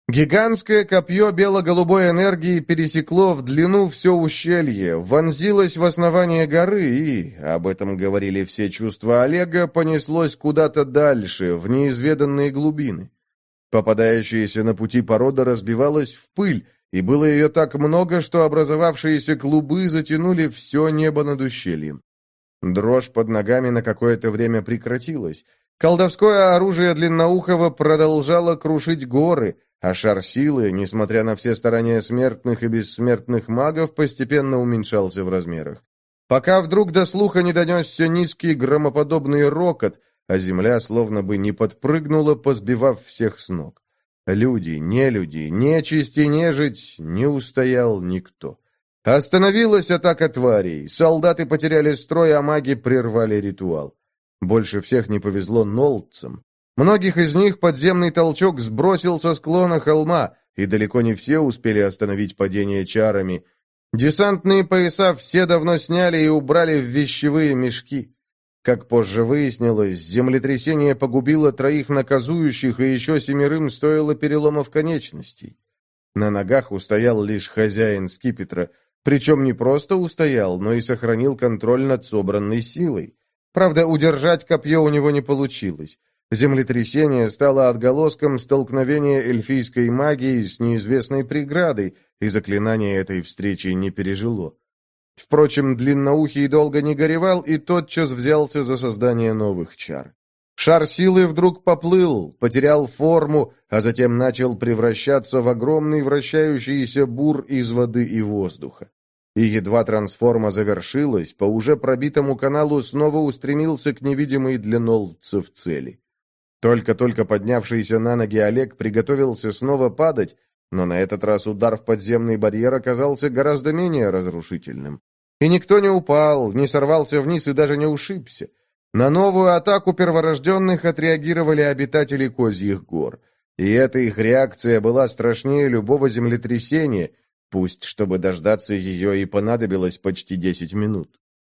Гигантское копье бело-голубой энергии пересекло в длину все ущелье, вонзилось в основание горы и, об этом говорили все чувства Олега, понеслось куда-то дальше, в неизведанные глубины. Попадающаяся на пути порода разбивалась в пыль, и было ее так много, что образовавшиеся клубы затянули все небо над ущельем. Дрожь под ногами на какое-то время прекратилась. Колдовское оружие Длинноухова продолжало крушить горы, а шар силы, несмотря на все старания смертных и бессмертных магов, постепенно уменьшался в размерах. Пока вдруг до слуха не донесся низкий громоподобный рокот, а земля словно бы не подпрыгнула, позбивав всех с ног. Люди, нелюди, нечисть и нежить, не устоял никто. Остановилась атака тварей, солдаты потеряли строй, а маги прервали ритуал. Больше всех не повезло нолдцам. Многих из них подземный толчок сбросил со склона холма, и далеко не все успели остановить падение чарами. Десантные пояса все давно сняли и убрали в вещевые мешки. Как позже выяснилось, землетрясение погубило троих наказующих, и еще семерым стоило переломов конечностей. На ногах устоял лишь хозяин скипетра, причем не просто устоял, но и сохранил контроль над собранной силой. Правда, удержать копье у него не получилось. Землетрясение стало отголоском столкновения эльфийской магии с неизвестной преградой, и заклинание этой встречи не пережило. Впрочем, Длинноухий долго не горевал и тотчас взялся за создание новых чар. Шар силы вдруг поплыл, потерял форму, а затем начал превращаться в огромный вращающийся бур из воды и воздуха. И едва трансформа завершилась, по уже пробитому каналу снова устремился к невидимой для нолдцев цели. Только-только поднявшийся на ноги Олег приготовился снова падать, но на этот раз удар в подземный барьер оказался гораздо менее разрушительным. И никто не упал, не сорвался вниз и даже не ушибся. На новую атаку перворожденных отреагировали обитатели Козьих гор. И эта их реакция была страшнее любого землетрясения, пусть, чтобы дождаться ее, и понадобилось почти десять минут.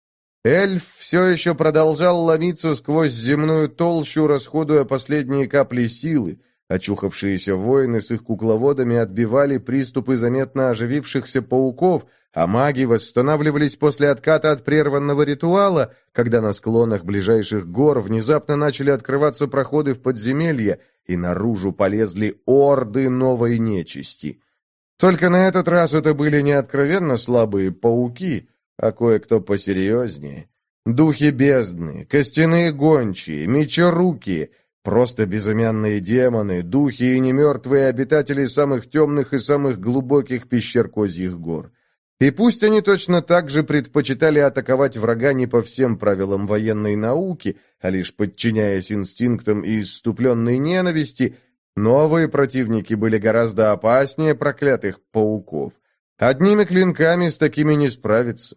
Эльф все еще продолжал ломиться сквозь земную толщу, расходуя последние капли силы. Очухавшиеся воины с их кукловодами отбивали приступы заметно оживившихся пауков, а маги восстанавливались после отката от прерванного ритуала, когда на склонах ближайших гор внезапно начали открываться проходы в подземелья, и наружу полезли орды новой нечисти. Только на этот раз это были не откровенно слабые пауки, а кое-кто посерьезнее. Духи бездны, костяные гончие, мечеруки, просто безымянные демоны, духи и немертвые обитатели самых темных и самых глубоких пещер Козьих гор. И пусть они точно так же предпочитали атаковать врага не по всем правилам военной науки, а лишь подчиняясь инстинктам и исступленной ненависти, новые противники были гораздо опаснее проклятых пауков. Одними клинками с такими не справиться.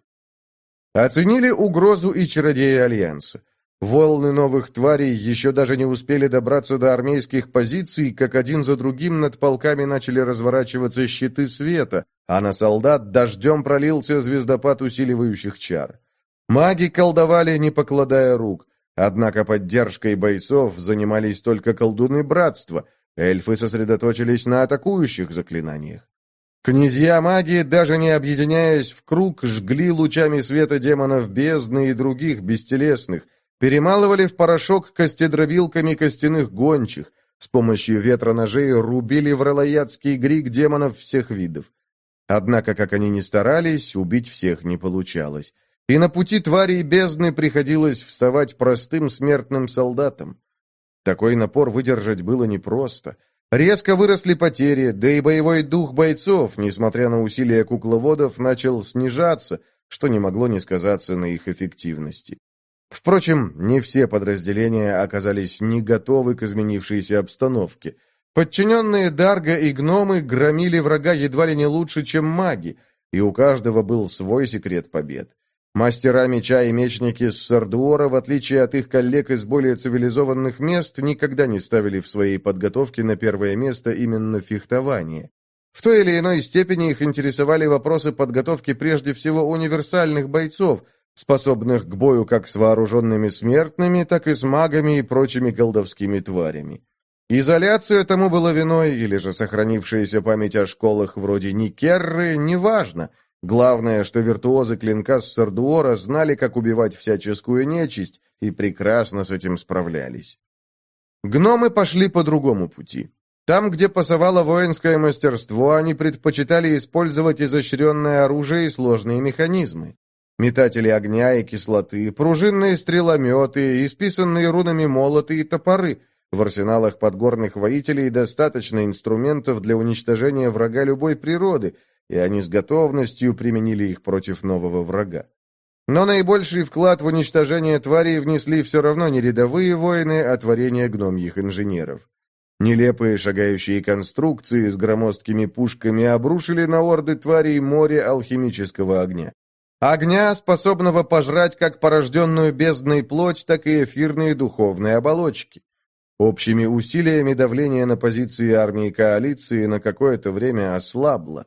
Оценили угрозу и чародеи Альянса. Волны новых тварей еще даже не успели добраться до армейских позиций, как один за другим над полками начали разворачиваться щиты света, а на солдат дождем пролился звездопад усиливающих чар. Маги колдовали, не покладая рук, однако поддержкой бойцов занимались только колдуны братства, эльфы сосредоточились на атакующих заклинаниях. Князья-маги, даже не объединяясь в круг, жгли лучами света демонов бездны и других бестелесных, перемалывали в порошок костедробилками костяных гончих, с помощью ветра-ножей рубили в ралаядский грик демонов всех видов. Однако, как они ни старались, убить всех не получалось. И на пути тварей бездны приходилось вставать простым смертным солдатам. Такой напор выдержать было непросто. Резко выросли потери, да и боевой дух бойцов, несмотря на усилия кукловодов, начал снижаться, что не могло не сказаться на их эффективности. Впрочем, не все подразделения оказались не готовы к изменившейся обстановке. Подчиненные Дарга и гномы громили врага едва ли не лучше, чем маги, и у каждого был свой секрет побед. Мастера меча и мечники с Сардуора, в отличие от их коллег из более цивилизованных мест, никогда не ставили в своей подготовке на первое место именно фехтование. В той или иной степени их интересовали вопросы подготовки прежде всего универсальных бойцов, способных к бою как с вооруженными смертными, так и с магами и прочими колдовскими тварями. Изоляция тому была виной, или же сохранившаяся память о школах вроде Никерры, неважно. Главное, что виртуозы клинка Сардуора знали, как убивать всяческую нечисть, и прекрасно с этим справлялись. Гномы пошли по другому пути. Там, где пасовало воинское мастерство, они предпочитали использовать изощренное оружие и сложные механизмы. Метатели огня и кислоты, пружинные стрелометы, исписанные рунами молоты и топоры. В арсеналах подгорных воителей достаточно инструментов для уничтожения врага любой природы, и они с готовностью применили их против нового врага. Но наибольший вклад в уничтожение тварей внесли все равно не рядовые воины, а творения гномьих инженеров. Нелепые шагающие конструкции с громоздкими пушками обрушили на орды тварей море алхимического огня. Огня, способного пожрать как порожденную бездной плоть, так и эфирные духовные оболочки. Общими усилиями давление на позиции армии коалиции на какое-то время ослабло.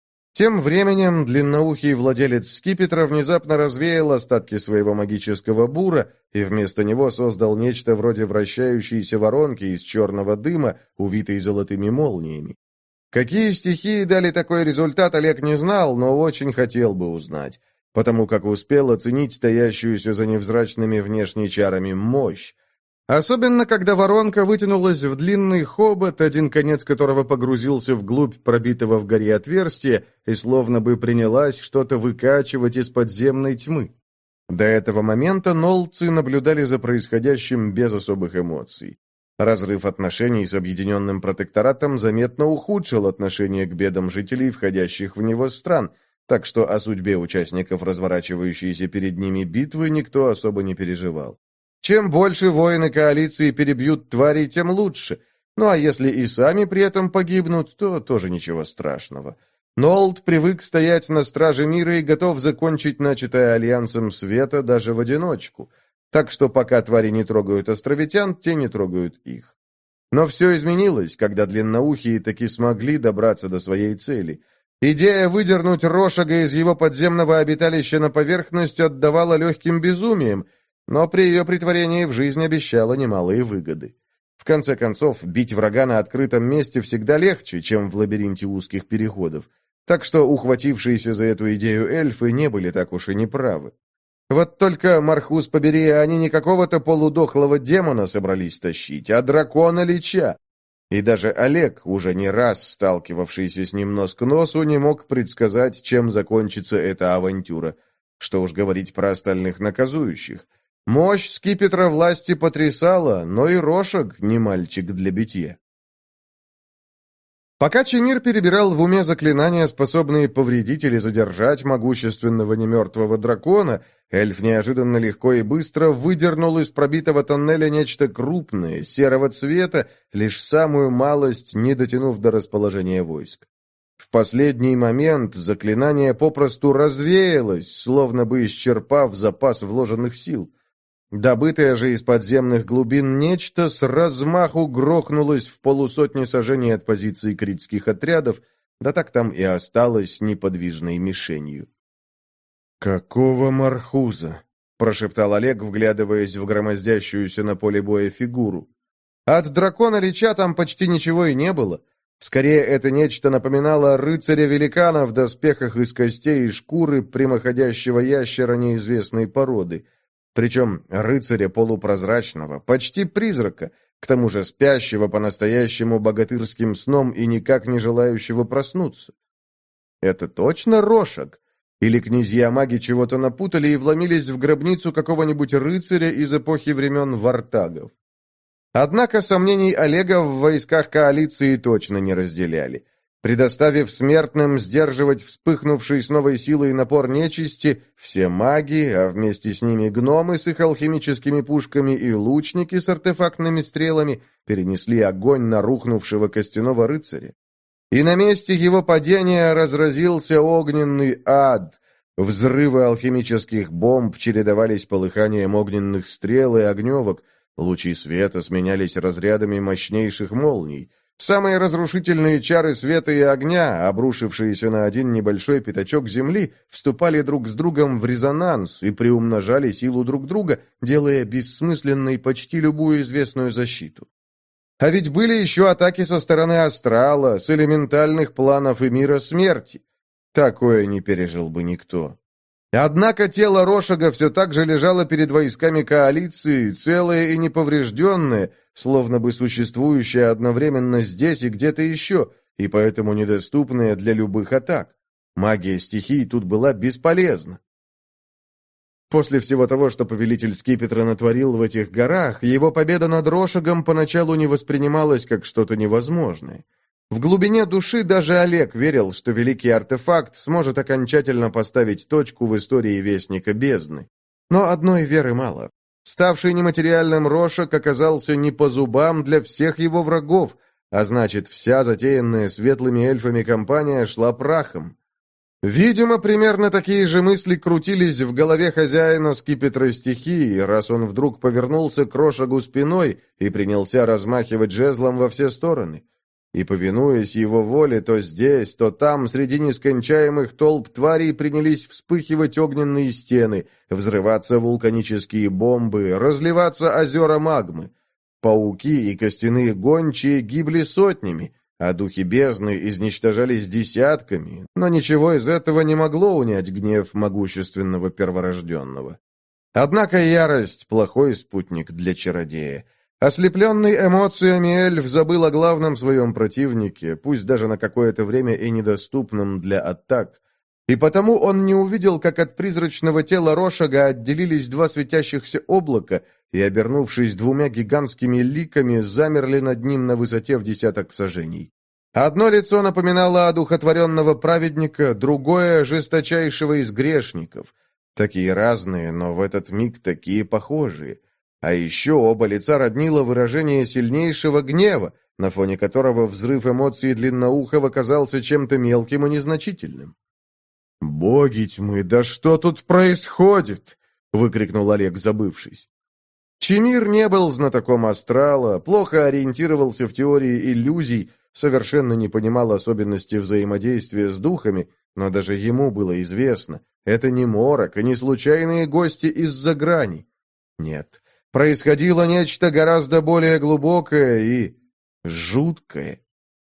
Тем временем длинноухий владелец скипетра внезапно развеял остатки своего магического бура и вместо него создал нечто вроде вращающейся воронки из черного дыма, увитой золотыми молниями. Какие стихии дали такой результат, Олег не знал, но очень хотел бы узнать, потому как успел оценить стоящуюся за невзрачными внешними чарами мощь. Особенно, когда воронка вытянулась в длинный хобот, один конец которого погрузился вглубь пробитого в горе отверстия и словно бы принялась что-то выкачивать из подземной тьмы. До этого момента нолдцы наблюдали за происходящим без особых эмоций. Разрыв отношений с Объединенным Протекторатом заметно ухудшил отношение к бедам жителей, входящих в него стран, так что о судьбе участников разворачивающейся перед ними битвы никто особо не переживал. Чем больше воины коалиции перебьют тварей, тем лучше. Ну а если и сами при этом погибнут, то тоже ничего страшного. Нолд привык стоять на страже мира и готов закончить начатое Альянсом Света даже в одиночку. Так что пока твари не трогают островитян, те не трогают их. Но все изменилось, когда длинноухие таки смогли добраться до своей цели. Идея выдернуть Рошага из его подземного обиталища на поверхность отдавала легким безумием, но при ее притворении в жизнь обещала немалые выгоды. В конце концов, бить врага на открытом месте всегда легче, чем в лабиринте узких переходов, так что ухватившиеся за эту идею эльфы не были так уж и неправы. Вот только, Мархус побери, они не какого-то полудохлого демона собрались тащить, а дракона-лича. И даже Олег, уже не раз сталкивавшийся с ним нос к носу, не мог предсказать, чем закончится эта авантюра. Что уж говорить про остальных наказующих. Мощь скипетра власти потрясала, но и Рошаг не мальчик для битья. Пока Чемир перебирал в уме заклинания, способные повредить или задержать могущественного немертвого дракона, эльф неожиданно легко и быстро выдернул из пробитого тоннеля нечто крупное, серого цвета, лишь самую малость, не дотянув до расположения войск. В последний момент заклинание попросту развеялось, словно бы исчерпав запас вложенных сил. Добытое же из подземных глубин нечто с размаху грохнулось в полусотни сажений от позиций критских отрядов, да так там и осталось неподвижной мишенью. «Какого мархуза?» — прошептал Олег, вглядываясь в громоздящуюся на поле боя фигуру. От дракона-лича там почти ничего и не было. Скорее, это нечто напоминало рыцаря-великана в доспехах из костей и шкуры прямоходящего ящера неизвестной породы. Причем рыцаря полупрозрачного, почти призрака, к тому же спящего по-настоящему богатырским сном и никак не желающего проснуться. Это точно Рошаг? Или князья-маги чего-то напутали и вломились в гробницу какого-нибудь рыцаря из эпохи времен вартагов? Однако сомнений Олега в войсках коалиции точно не разделяли. Предоставив смертным сдерживать вспыхнувший с новой силой напор нечисти, все маги, а вместе с ними гномы с их алхимическими пушками и лучники с артефактными стрелами перенесли огонь на рухнувшего костяного рыцаря. И на месте его падения разразился огненный ад. Взрывы алхимических бомб чередовались полыханием огненных стрел и огневок, лучи света сменялись разрядами мощнейших молний. Самые разрушительные чары света и огня, обрушившиеся на один небольшой пятачок земли, вступали друг с другом в резонанс и приумножали силу друг друга, делая бессмысленной почти любую известную защиту. А ведь были еще атаки со стороны Астрала, с элементальных планов и мира смерти. Такое не пережил бы никто. Однако тело Рошага все так же лежало перед войсками коалиции, целое и неповрежденное, словно бы существующее одновременно здесь и где-то еще, и поэтому недоступное для любых атак. Магия стихий тут была бесполезна. После всего того, что повелитель Скипетра натворил в этих горах, его победа над Рошагом поначалу не воспринималась как что-то невозможное. В глубине души даже Олег верил, что великий артефакт сможет окончательно поставить точку в истории Вестника Бездны. Но одной веры мало. Ставший нематериальным Рошаг оказался не по зубам для всех его врагов, а значит, вся затеянная светлыми эльфами кампания шла прахом. Видимо, примерно такие же мысли крутились в голове хозяина скипетра стихии, раз он вдруг повернулся к Рошагу спиной и принялся размахивать жезлом во все стороны. И, повинуясь его воле, то здесь, то там, среди нескончаемых толп тварей принялись вспыхивать огненные стены, взрываться вулканические бомбы, разливаться озера магмы. Пауки и костяные гончие гибли сотнями, а духи бездны изничтожались десятками, но ничего из этого не могло унять гнев могущественного перворожденного. Однако ярость — плохой спутник для чародея. Ослепленный эмоциями эльф забыл о главном своем противнике, пусть даже на какое-то время и недоступном для атак. И потому он не увидел, как от призрачного тела Рошага отделились два светящихся облака и, обернувшись двумя гигантскими ликами, замерли над ним на высоте в десяток саженей. Одно лицо напоминало одухотворенного праведника, другое — жесточайшего из грешников. Такие разные, но в этот миг такие похожие. А еще оба лица роднило выражение сильнейшего гнева, на фоне которого взрыв эмоций длинноухого казался чем-то мелким и незначительным. «Боги тьмы, да что тут происходит?» — выкрикнул Олег, забывшись. Чимир не был знатоком астрала, плохо ориентировался в теории иллюзий, совершенно не понимал особенностей взаимодействия с духами, но даже ему было известно, это не морок и не случайные гости из-за грани. Нет, происходило нечто гораздо более глубокое и жуткое.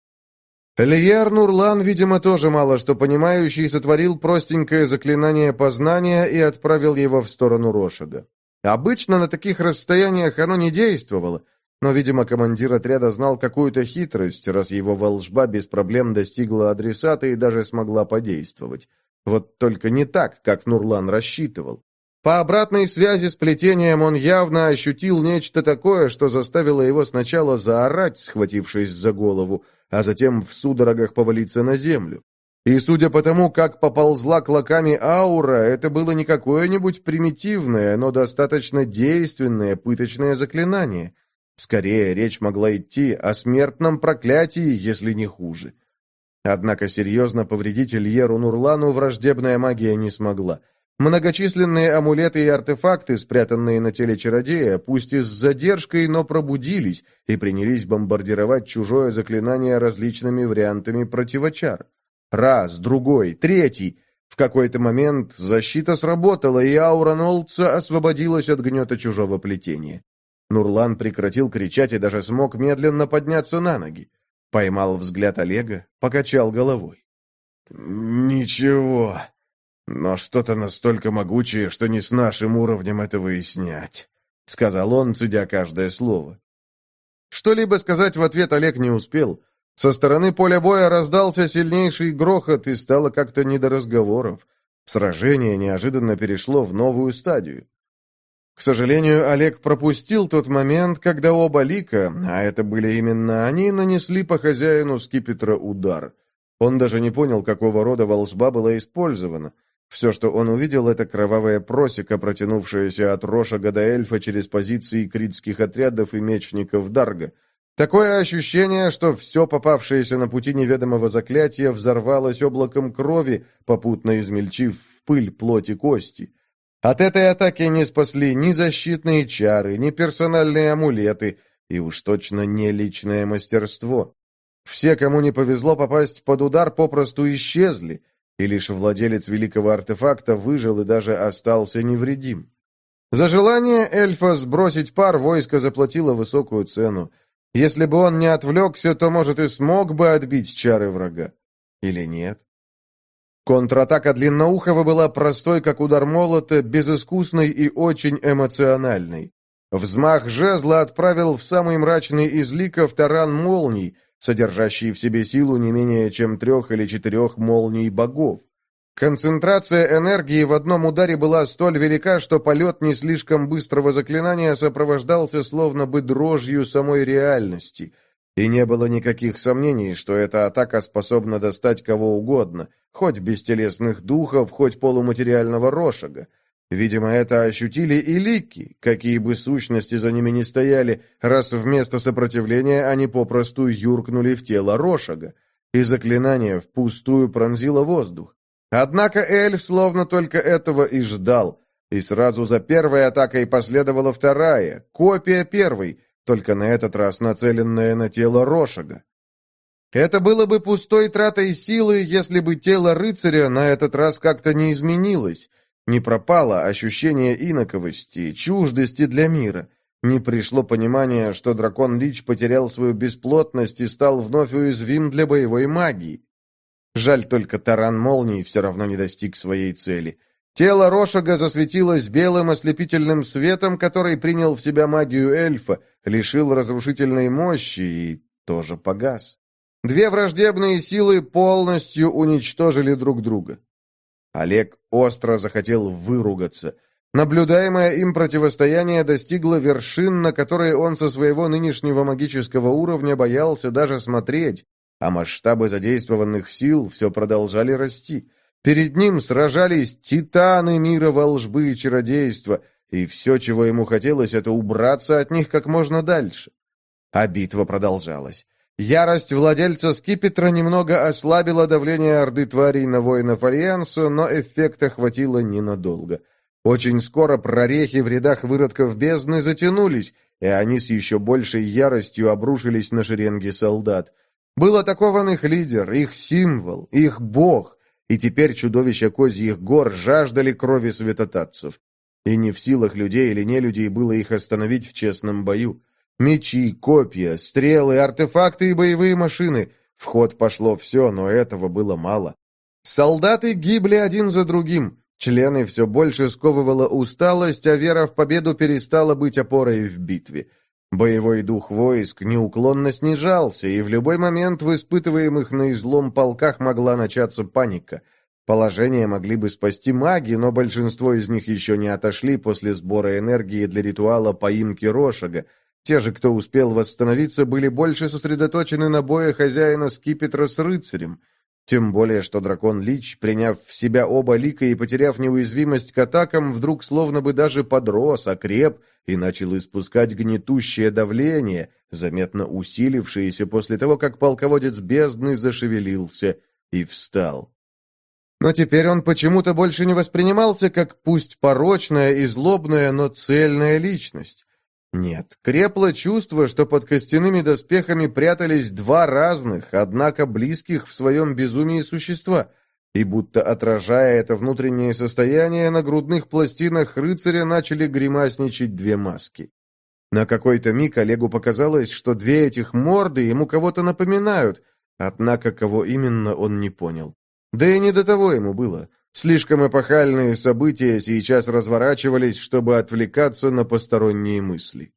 Льер Нурлан, видимо, тоже мало что понимающий, сотворил простенькое заклинание познания и отправил его в сторону Рошага. Обычно на таких расстояниях оно не действовало, но, видимо, командир отряда знал какую-то хитрость, раз его волшба без проблем достигла адресата и даже смогла подействовать. Вот только не так, как Нурлан рассчитывал. По обратной связи с плетением он явно ощутил нечто такое, что заставило его сначала заорать, схватившись за голову, а затем в судорогах повалиться на землю. И судя по тому, как поползла клоками аура, это было не какое-нибудь примитивное, но достаточно действенное пыточное заклинание. Скорее, речь могла идти о смертном проклятии, если не хуже. Однако серьезно повредить Льеру Нурлану враждебная магия не смогла. Многочисленные амулеты и артефакты, спрятанные на теле чародея, пусть и с задержкой, но пробудились и принялись бомбардировать чужое заклинание различными вариантами противочар. Раз, другой, третий. В какой-то момент защита сработала, и аура Нолца освободилась от гнета чужого плетения. Нурлан прекратил кричать и даже смог медленно подняться на ноги. Поймал взгляд Олега, покачал головой. «Ничего, но что-то настолько могучее, что не с нашим уровнем этого и снять», — сказал он, цедя каждое слово. Что-либо сказать в ответ Олег не успел. Со стороны поля боя раздался сильнейший грохот, и стало как-то не до разговоров. Сражение неожиданно перешло в новую стадию. К сожалению, Олег пропустил тот момент, когда оба лика, а это были именно они, нанесли по хозяину скипетра удар. Он даже не понял, какого рода волшба была использована. Все, что он увидел, это кровавая просека, протянувшаяся от Рошага до эльфа через позиции критских отрядов и мечников Дарга. Такое ощущение, что все попавшееся на пути неведомого заклятия взорвалось облаком крови, попутно измельчив в пыль плоть и кости. От этой атаки не спасли ни защитные чары, ни персональные амулеты, и уж точно не личное мастерство. Все, кому не повезло попасть под удар, попросту исчезли, и лишь владелец великого артефакта выжил и даже остался невредим. За желание эльфа сбросить пар войско заплатило высокую цену. Если бы он не отвлекся, то, может, и смог бы отбить чары врага. Или нет? Контратака Длинноухова была простой, как удар молота, безыскусной и очень эмоциональной. Взмах жезла отправил в самый мрачный из ликов таран молний, содержащий в себе силу не менее чем трех или четырех молний богов. Концентрация энергии в одном ударе была столь велика, что полет не слишком быстрого заклинания сопровождался словно бы дрожью самой реальности. И не было никаких сомнений, что эта атака способна достать кого угодно, хоть бестелесных духов, хоть полуматериального рошага. Видимо, это ощутили и лики, какие бы сущности за ними ни стояли, раз вместо сопротивления они попросту юркнули в тело рошага, и заклинание впустую пронзило воздух. Однако эльф словно только этого и ждал, и сразу за первой атакой последовала вторая, копия первой, только на этот раз нацеленная на тело рошага. Это было бы пустой тратой силы, если бы тело рыцаря на этот раз как-то не изменилось, не пропало ощущение инаковости, чуждости для мира, не пришло понимание, что дракон-лич потерял свою бесплотность и стал вновь уязвим для боевой магии. Жаль только таран молний все равно не достиг своей цели. Тело рошага засветилось белым ослепительным светом, который принял в себя магию эльфа, лишил разрушительной мощи и тоже погас. Две враждебные силы полностью уничтожили друг друга. Олег остро захотел выругаться. Наблюдаемое им противостояние достигло вершин, на которые он со своего нынешнего магического уровня боялся даже смотреть, а масштабы задействованных сил все продолжали расти. Перед ним сражались титаны мира волжбы и чародейства, и все, чего ему хотелось, это убраться от них как можно дальше. А битва продолжалась. Ярость владельца скипетра немного ослабила давление орды тварей на воинов Альянса, но эффекта хватило ненадолго. Очень скоро прорехи в рядах выродков бездны затянулись, и они с еще большей яростью обрушились на шеренги солдат. Был атакован их лидер, их символ, их бог, и теперь чудовища Козьих гор жаждали крови святотатцев. И не в силах людей или нелюдей было их остановить в честном бою. Мечи, копья, стрелы, артефакты и боевые машины. В ход пошло все, но этого было мало. Солдаты гибли один за другим. Члены все больше сковывала усталость, а вера в победу перестала быть опорой в битве. Боевой дух войск неуклонно снижался, и в любой момент в испытываемых на излом полках могла начаться паника. Положение могли бы спасти маги, но большинство из них еще не отошли после сбора энергии для ритуала поимки рошага. Те же, кто успел восстановиться, были больше сосредоточены на бое хозяина скипетра с рыцарем. Тем более, что дракон-лич, приняв в себя оба лика и потеряв неуязвимость к атакам, вдруг словно бы даже подрос, окреп и начал испускать гнетущее давление, заметно усилившееся после того, как полководец бездны зашевелился и встал. Но теперь он почему-то больше не воспринимался как пусть порочная и злобная, но цельная личность. Нет, крепло чувство, что под костяными доспехами прятались два разных, однако близких в своем безумии существа, и будто отражая это внутреннее состояние, на грудных пластинах рыцаря начали гримасничать две маски. На какой-то миг Олегу показалось, что две этих морды ему кого-то напоминают, однако кого именно он не понял. Да и не до того ему было. Слишком эпохальные события сейчас разворачивались, чтобы отвлекаться на посторонние мысли.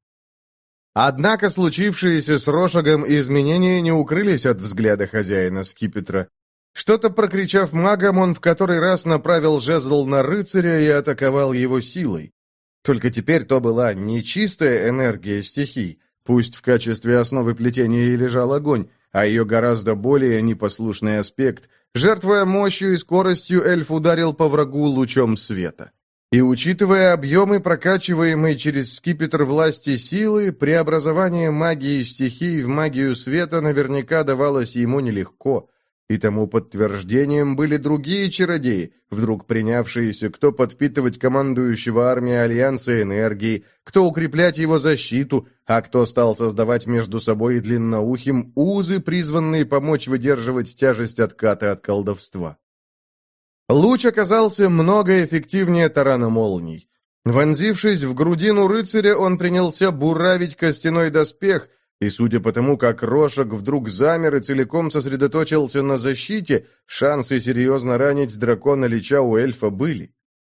Однако случившиеся с Рошагом изменения не укрылись от взгляда хозяина скипетра. Что-то прокричав магом, он в который раз направил жезл на рыцаря и атаковал его силой. Только теперь то была не чистая энергия стихий, пусть в качестве основы плетения и лежал огонь, а ее гораздо более непослушный аспект. Жертвуя мощью и скоростью, эльф ударил по врагу лучом света. И учитывая объемы, прокачиваемые через скипетр власти силы, преобразование магии стихий в магию света наверняка давалось ему нелегко. И тому подтверждением были другие чародеи, вдруг принявшиеся кто подпитывать командующего армией Альянса энергией, кто укреплять его защиту, а кто стал создавать между собой и длинноухим узы, призванные помочь выдерживать тяжесть отката от колдовства. Луч оказался много эффективнее тарана молний. Вонзившись в грудину рыцаря, он принялся буравить костяной доспех, И судя по тому, как Рошаг вдруг замер и целиком сосредоточился на защите, шансы серьезно ранить дракона Лича у эльфа были.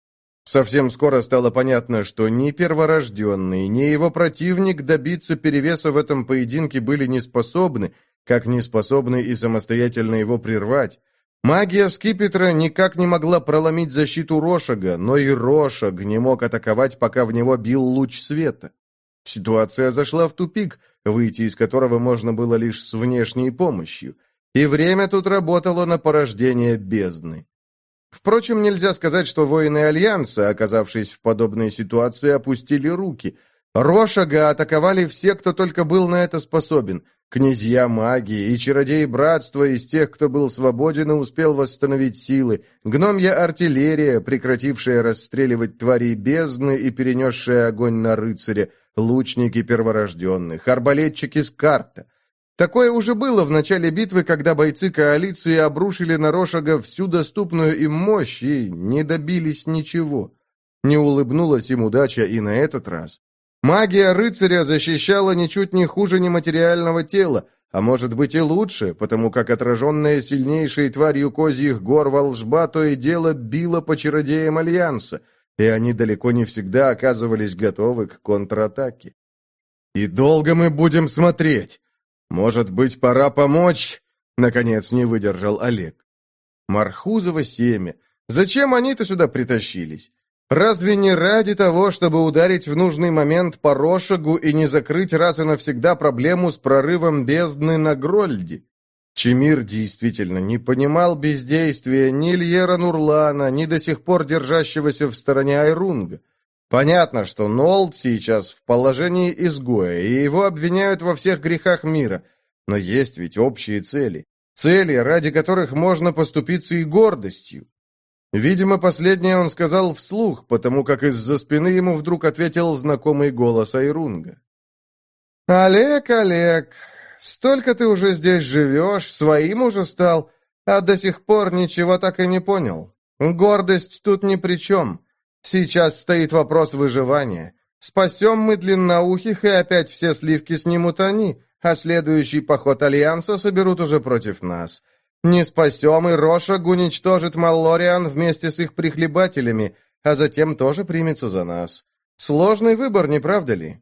Совсем скоро стало понятно, что ни перворожденный, ни его противник добиться перевеса в этом поединке были не способны, как не способны и самостоятельно его прервать. Магия скипетра никак не могла проломить защиту Рошага, но и Рошаг не мог атаковать, пока в него бил луч света. Ситуация зашла в тупик, выйти из которого можно было лишь с внешней помощью, и время тут работало на порождение бездны. Впрочем, нельзя сказать, что воины Альянса, оказавшись в подобной ситуации, опустили руки. Рошага атаковали все, кто только был на это способен. Князья магии и чародеи братства из тех, кто был свободен и успел восстановить силы, гномья артиллерия, прекратившая расстреливать тварей бездны и перенесшая огонь на рыцаря, лучники перворожденных, арбалетчики с карта. Такое уже было в начале битвы, когда бойцы коалиции обрушили на Рошага всю доступную им мощь и не добились ничего. Не улыбнулась им удача и на этот раз. Магия рыцаря защищала ничуть не хуже нематериального тела, а может быть и лучше, потому как отраженная сильнейшей тварью козьих гор волжба то и дело била по чародеям Альянса, и они далеко не всегда оказывались готовы к контратаке. «И долго мы будем смотреть? Может быть, пора помочь?» Наконец не выдержал Олег. Мархузово семя. Зачем они-то сюда притащились? Разве не ради того, чтобы ударить в нужный момент по Рошагу и не закрыть раз и навсегда проблему с прорывом бездны на Грольде? Чимир действительно не понимал бездействия ни Льера Нурлана, ни до сих пор держащегося в стороне Айрунга. Понятно, что Нолд сейчас в положении изгоя, и его обвиняют во всех грехах мира. Но есть ведь общие цели. Цели, ради которых можно поступиться и гордостью. Видимо, последнее он сказал вслух, потому как из-за спины ему вдруг ответил знакомый голос Айрунга. «Олег, Олег, столько ты уже здесь живешь, своим уже стал, а до сих пор ничего так и не понял. Гордость тут ни при чем. Сейчас стоит вопрос выживания. Спасем мы длинноухих, и опять все сливки снимут они, а следующий поход Альянса соберут уже против нас. Не спасем, и Рошаг уничтожит Маллориан вместе с их прихлебателями, а затем тоже примется за нас. Сложный выбор, не правда ли?»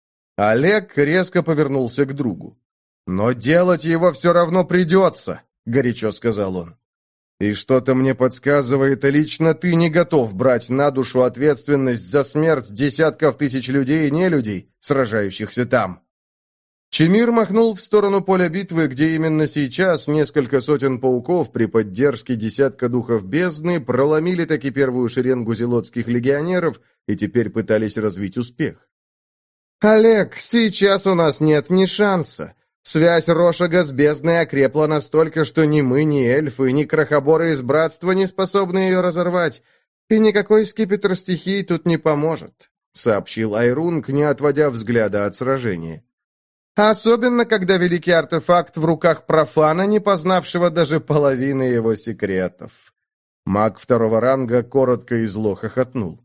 Олег резко повернулся к другу. «Но делать его все равно придется», — горячо сказал он. «И что-то мне подсказывает, лично ты не готов брать на душу ответственность за смерть десятков тысяч людей и нелюдей, сражающихся там». Чимир махнул в сторону поля битвы, где именно сейчас несколько сотен пауков при поддержке десятка духов бездны проломили таки первую шеренгу зелотских легионеров и теперь пытались развить успех. «Олег, сейчас у нас нет ни шанса. Связь Рошага с бездной окрепла настолько, что ни мы, ни эльфы, ни крохоборы из братства не способны ее разорвать, и никакой скипетр стихий тут не поможет», — сообщил Айрунг, не отводя взгляда от сражения. «Особенно, когда великий артефакт в руках профана, не познавшего даже половины его секретов». Маг второго ранга коротко и зло хохотнул.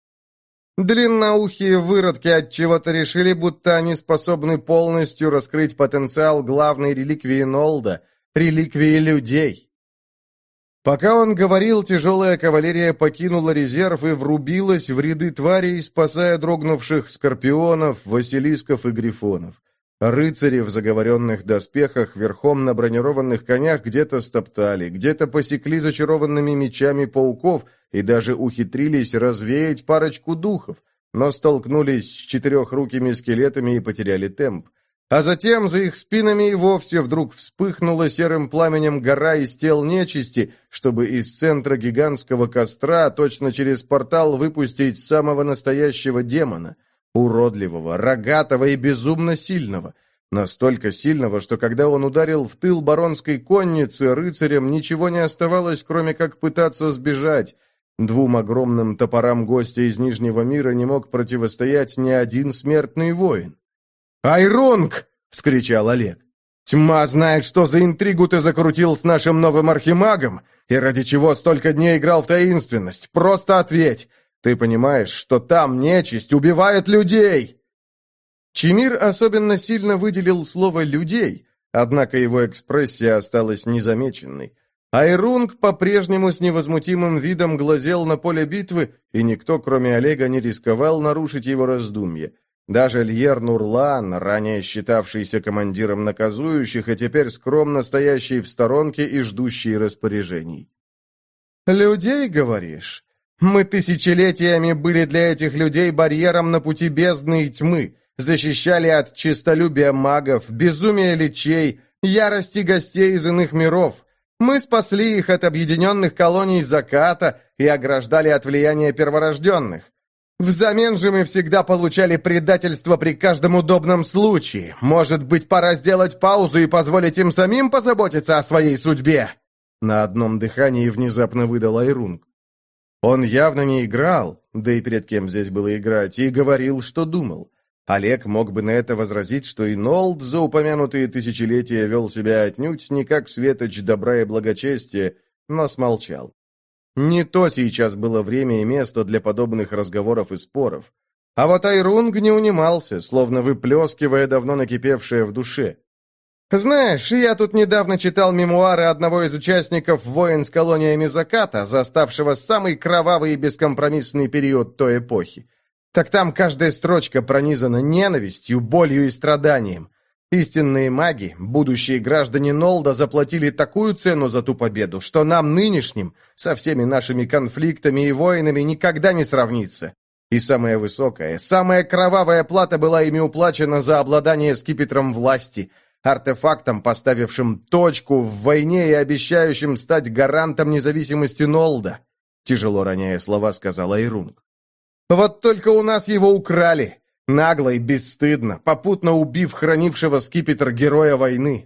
«Длинноухие выродки отчего-то решили, будто они способны полностью раскрыть потенциал главной реликвии Нолда — реликвии людей». Пока он говорил, тяжелая кавалерия покинула резерв и врубилась в ряды тварей, спасая дрогнувших скорпионов, василисков и грифонов. Рыцари в заговоренных доспехах верхом на бронированных конях где-то стоптали, где-то посекли зачарованными мечами пауков и даже ухитрились развеять парочку духов, но столкнулись с четырехрукими скелетами и потеряли темп. А затем за их спинами и вовсе вдруг вспыхнула серым пламенем гора из тел нечисти, чтобы из центра гигантского костра точно через портал выпустить самого настоящего демона. Уродливого, рогатого и безумно сильного. Настолько сильного, что когда он ударил в тыл баронской конницы, рыцарям ничего не оставалось, кроме как пытаться сбежать. Двум огромным топорам гостя из Нижнего мира не мог противостоять ни один смертный воин. «Айрунг!» — вскричал Олег. «Тьма знает, что за интригу ты закрутил с нашим новым архимагом, и ради чего столько дней играл в таинственность. Просто ответь! Ты понимаешь, что там нечисть убивает людей?» Чимир особенно сильно выделил слово «людей», однако его экспрессия осталась незамеченной. Айрунг по-прежнему с невозмутимым видом глазел на поле битвы, и никто, кроме Олега, не рисковал нарушить его раздумье. Даже Льер Нурлан, ранее считавшийся командиром наказующих, а теперь скромно стоящий в сторонке и ждущий распоряжений. «Людей, говоришь? Мы тысячелетиями были для этих людей барьером на пути бездны и тьмы, защищали от честолюбия магов, безумия личей, ярости гостей из иных миров. Мы спасли их от объединенных колоний заката и ограждали от влияния перворожденных. Взамен же мы всегда получали предательство при каждом удобном случае. Может быть, пора сделать паузу и позволить им самим позаботиться о своей судьбе?» На одном дыхании внезапно выдал Айрунг. Он явно не играл, да и перед кем здесь было играть, и говорил, что думал. Олег мог бы на это возразить, что и Нолд за упомянутые тысячелетия вел себя отнюдь не как светоч добра и благочестия, но смолчал. Не то сейчас было время и место для подобных разговоров и споров. А вот Айрунг не унимался, словно выплескивая давно накипевшее в душе. «Знаешь, я тут недавно читал мемуары одного из участников войн с колониями заката, заставшего самый кровавый и бескомпромиссный период той эпохи. Так там каждая строчка пронизана ненавистью, болью и страданием. Истинные маги, будущие граждане Нолда, заплатили такую цену за ту победу, что нам нынешним, со всеми нашими конфликтами и войнами, никогда не сравнится. И самая высокая, самая кровавая плата была ими уплачена за обладание скипетром власти, артефактом, поставившим точку в войне и обещающим стать гарантом независимости Нолда», тяжело роняя слова, сказал Айрунг. «Вот только у нас его украли, нагло и бесстыдно, попутно убив хранившего скипетр героя войны».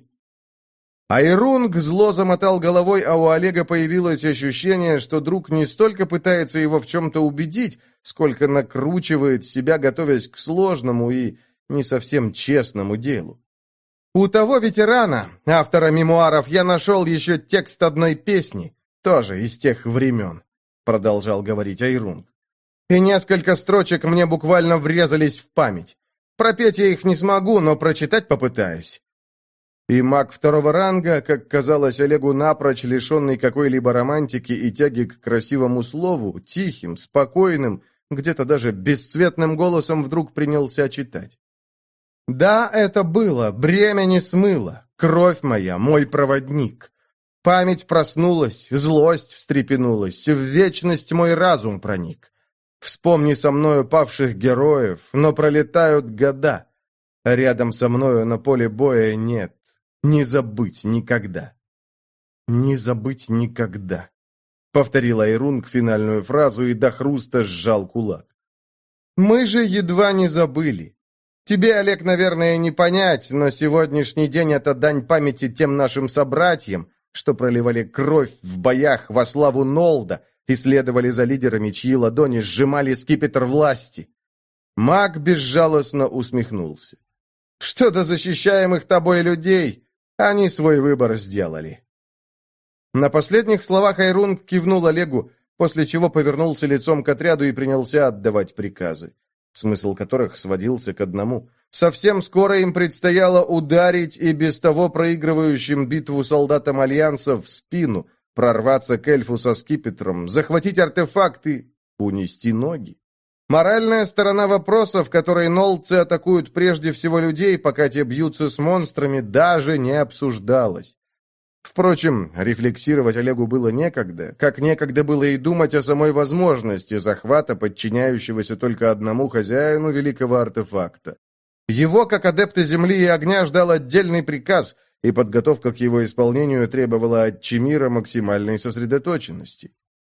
Айрунг зло замотал головой, а у Олега появилось ощущение, что друг не столько пытается его в чем-то убедить, сколько накручивает себя, готовясь к сложному и не совсем честному делу. «У того ветерана, автора мемуаров, я нашел еще текст одной песни, тоже из тех времен», продолжал говорить Айрунг. «И несколько строчек мне буквально врезались в память. Пропеть я их не смогу, но прочитать попытаюсь». И маг второго ранга, как казалось Олегу напрочь лишенный какой-либо романтики и тяги к красивому слову, тихим, спокойным, где-то даже бесцветным голосом вдруг принялся читать. «Да, это было, бремя не смыло, кровь моя, мой проводник. Память проснулась, злость встрепенулась, в вечность мой разум проник. Вспомни со мною павших героев, но пролетают года. Рядом со мною на поле боя нет, не забыть никогда». «Не забыть никогда», — повторил Айрунг финальную фразу и до хруста сжал кулак. «Мы же едва не забыли. Тебе, Олег, наверное, не понять, но сегодняшний день — это дань памяти тем нашим собратьям, что проливали кровь в боях во славу Нолда и следовали за лидерами, чьи ладони сжимали скипетр власти». Маг безжалостно усмехнулся. «Что-то защищаемых тобой людей, они свой выбор сделали». На последних словах Айрунг кивнул Олегу, после чего повернулся лицом к отряду и принялся отдавать приказы, смысл которых сводился к одному. Совсем скоро им предстояло ударить и без того проигрывающим битву солдатам Альянса в спину, прорваться к эльфу со скипетром, захватить артефакты, унести ноги. Моральная сторона вопроса, в которой нолдцы атакуют прежде всего людей, пока те бьются с монстрами, даже не обсуждалась. Впрочем, рефлексировать Олегу было некогда, как некогда было и думать о самой возможности захвата подчиняющегося только одному хозяину великого артефакта. Его, как адепта земли и огня, ждал отдельный приказ, и подготовка к его исполнению требовала от Чимира максимальной сосредоточенности.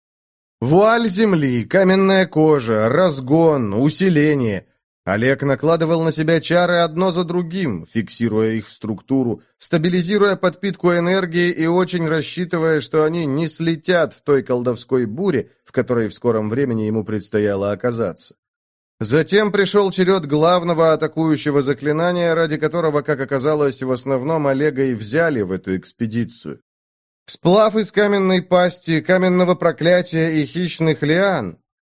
Вуаль земли, каменная кожа, разгон, усиление. Олег накладывал на себя чары одно за другим, фиксируя их структуру, стабилизируя подпитку энергии и очень рассчитывая, что они не слетят в той колдовской буре, в которой в скором времени ему предстояло оказаться. Затем пришел черед главного атакующего заклинания, ради которого, как оказалось, в основном Олега и взяли в эту экспедицию. Сплав из каменной пасти, каменного проклятия и хищных лиан.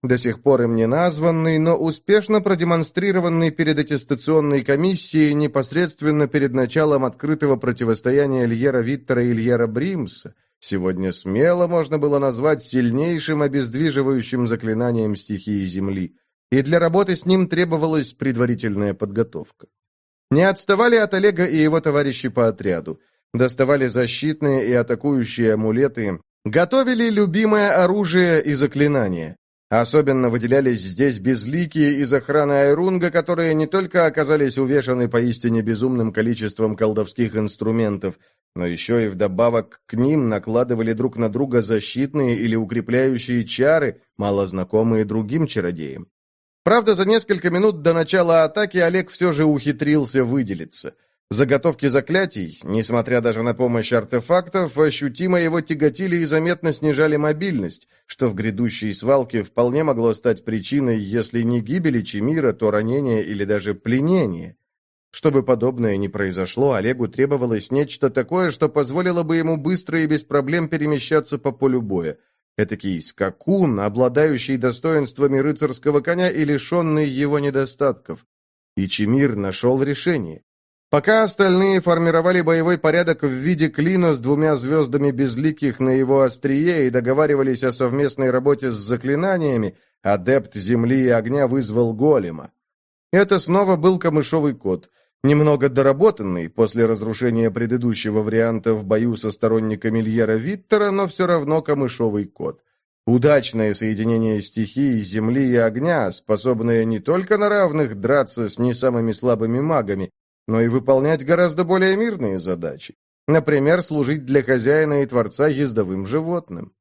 до сих пор им не названный, но успешно продемонстрированный перед аттестационной комиссией непосредственно перед началом открытого противостояния Льера Виттера и Льера Бримса, сегодня смело можно было назвать сильнейшим обездвиживающим заклинанием стихии Земли, и для работы с ним требовалась предварительная подготовка. Не отставали от Олега и его товарищи по отряду, доставали защитные и атакующие амулеты, готовили любимое оружие и заклинания. Особенно выделялись здесь безликие из охраны Айрунга, которые не только оказались увешаны поистине безумным количеством колдовских инструментов, но еще и вдобавок к ним накладывали друг на друга защитные или укрепляющие чары, малознакомые другим чародеям. Правда, за несколько минут до начала атаки Олег все же ухитрился выделиться. Заготовки заклятий, несмотря даже на помощь артефактов, ощутимо его тяготили и заметно снижали мобильность, что в грядущей свалке вполне могло стать причиной, если не гибели Чимира, то ранения или даже пленения. Чтобы подобное не произошло, Олегу требовалось нечто такое, что позволило бы ему быстро и без проблем перемещаться по полю боя. Этакий скакун, обладающий достоинствами рыцарского коня и лишенный его недостатков. И Чимир нашел решение. Пока остальные формировали боевой порядок в виде клина с двумя звездами безликих на его острие и договаривались о совместной работе с заклинаниями, адепт земли и огня вызвал голема. Это снова был камышовый кот, немного доработанный после разрушения предыдущего варианта в бою со сторонниками Льера Виттера, но все равно камышовый кот. Удачное соединение стихий земли и огня, способное не только на равных драться с не самыми слабыми магами, но и выполнять гораздо более мирные задачи. Например, служить для хозяина и творца ездовым животным.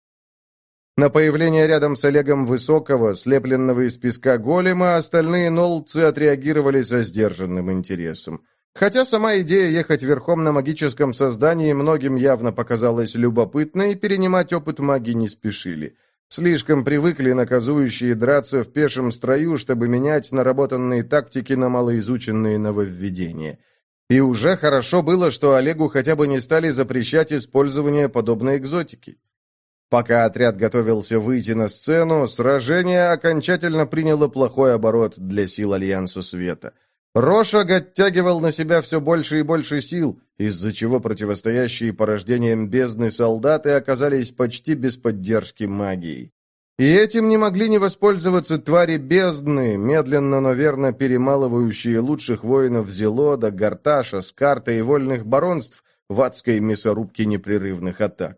На появление рядом с Олегом высокого, слепленного из песка голема, остальные нолдцы отреагировали со сдержанным интересом. Хотя сама идея ехать верхом на магическом создании многим явно показалась любопытной, и перенимать опыт маги не спешили. Слишком привыкли наказующие драться в пешем строю, чтобы менять наработанные тактики на малоизученные нововведения. И уже хорошо было, что Олегу хотя бы не стали запрещать использование подобной экзотики. Пока отряд готовился выйти на сцену, сражение окончательно приняло плохой оборот для сил Альянса Света. Рошаг оттягивал на себя все больше и больше сил, из-за чего противостоящие порождениям бездны солдаты оказались почти без поддержки магии. И этим не могли не воспользоваться твари бездны, медленно, но верно перемалывающие лучших воинов Зелода, Гарташа, Скарта и вольных баронств в адской мясорубке непрерывных атак.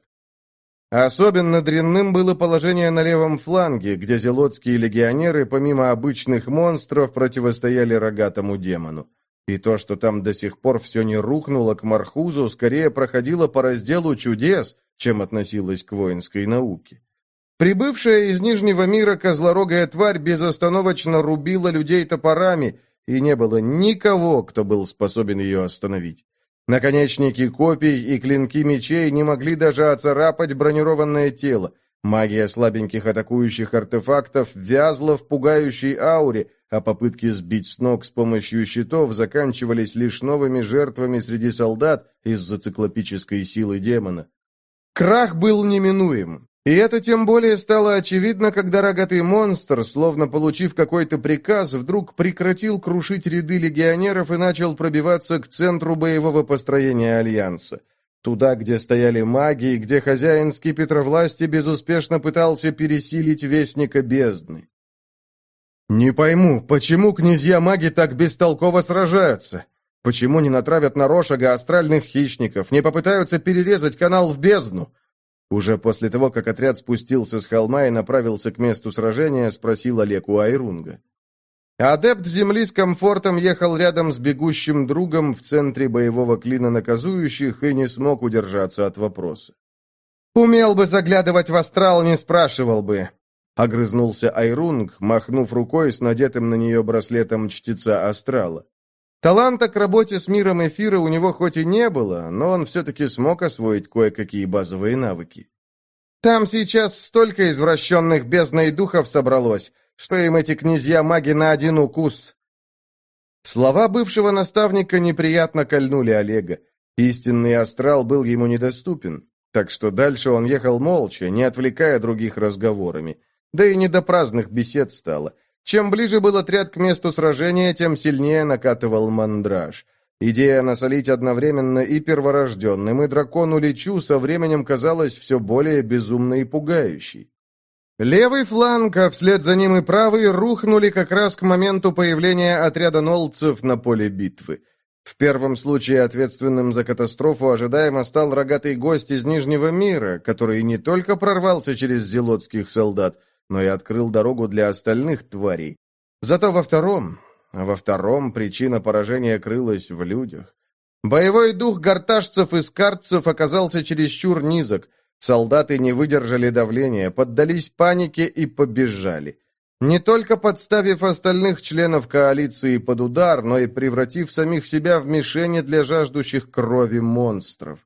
Особенно дрянным было положение на левом фланге, где зелотские легионеры, помимо обычных монстров, противостояли рогатому демону. И то, что там до сих пор все не рухнуло к Мархузу, скорее проходило по разделу чудес, чем относилось к воинской науке. Прибывшая из Нижнего мира козлорогая тварь безостановочно рубила людей топорами, и не было никого, кто был способен ее остановить. Наконечники копий и клинки мечей не могли даже оцарапать бронированное тело. Магия слабеньких атакующих артефактов вязла в пугающей ауре, а попытки сбить с ног с помощью щитов заканчивались лишь новыми жертвами среди солдат из-за циклопической силы демона. Крах был неминуем. И это тем более стало очевидно, когда рогатый монстр, словно получив какой-то приказ, вдруг прекратил крушить ряды легионеров и начал пробиваться к центру боевого построения Альянса. Туда, где стояли маги, и где хозяин скипетра власти безуспешно пытался пересилить Вестника Бездны. «Не пойму, почему князья-маги так бестолково сражаются? Почему не натравят на Рошага астральных хищников, не попытаются перерезать канал в бездну?» Уже после того, как отряд спустился с холма и направился к месту сражения, спросил Олег у Айрунга. Адепт земли с комфортом ехал рядом с бегущим другом в центре боевого клина наказующих и не смог удержаться от вопроса. «Умел бы заглядывать в астрал, не спрашивал бы», — огрызнулся Айрунг, махнув рукой с надетым на нее браслетом чтеца астрала. Таланта к работе с миром эфира у него хоть и не было, но он все-таки смог освоить кое-какие базовые навыки. «Там сейчас столько извращенных бездной духов собралось, что им эти князья-маги на один укус». Слова бывшего наставника неприятно кольнули Олега. Истинный астрал был ему недоступен, так что дальше он ехал молча, не отвлекая других разговорами. Да и не до праздных бесед стало. Чем ближе был отряд к месту сражения, тем сильнее накатывал мандраж. Идея насолить одновременно и перворожденным, и дракону Личу со временем казалась все более безумной и пугающей. Левый фланг, а вслед за ним и правый, рухнули как раз к моменту появления отряда нолцев на поле битвы. В первом случае ответственным за катастрофу ожидаемо стал рогатый гость из Нижнего мира, который не только прорвался через зелотских солдат, но и открыл дорогу для остальных тварей. Зато во втором... Во втором причина поражения крылась в людях. Боевой дух горташцев и скарцев оказался чересчур низок. Солдаты не выдержали давления, поддались панике и побежали. Не только подставив остальных членов коалиции под удар, но и превратив самих себя в мишени для жаждущих крови монстров.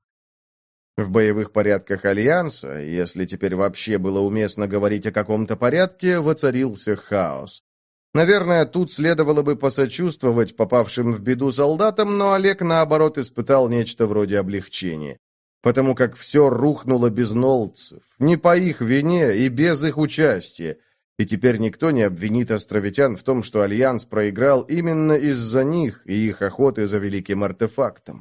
В боевых порядках Альянса, если теперь вообще было уместно говорить о каком-то порядке, воцарился хаос. Наверное, тут следовало бы посочувствовать попавшим в беду солдатам, но Олег, наоборот, испытал нечто вроде облегчения. Потому как все рухнуло без нолцев, не по их вине и без их участия. И теперь никто не обвинит островитян в том, что Альянс проиграл именно из-за них и их охоты за великим артефактом.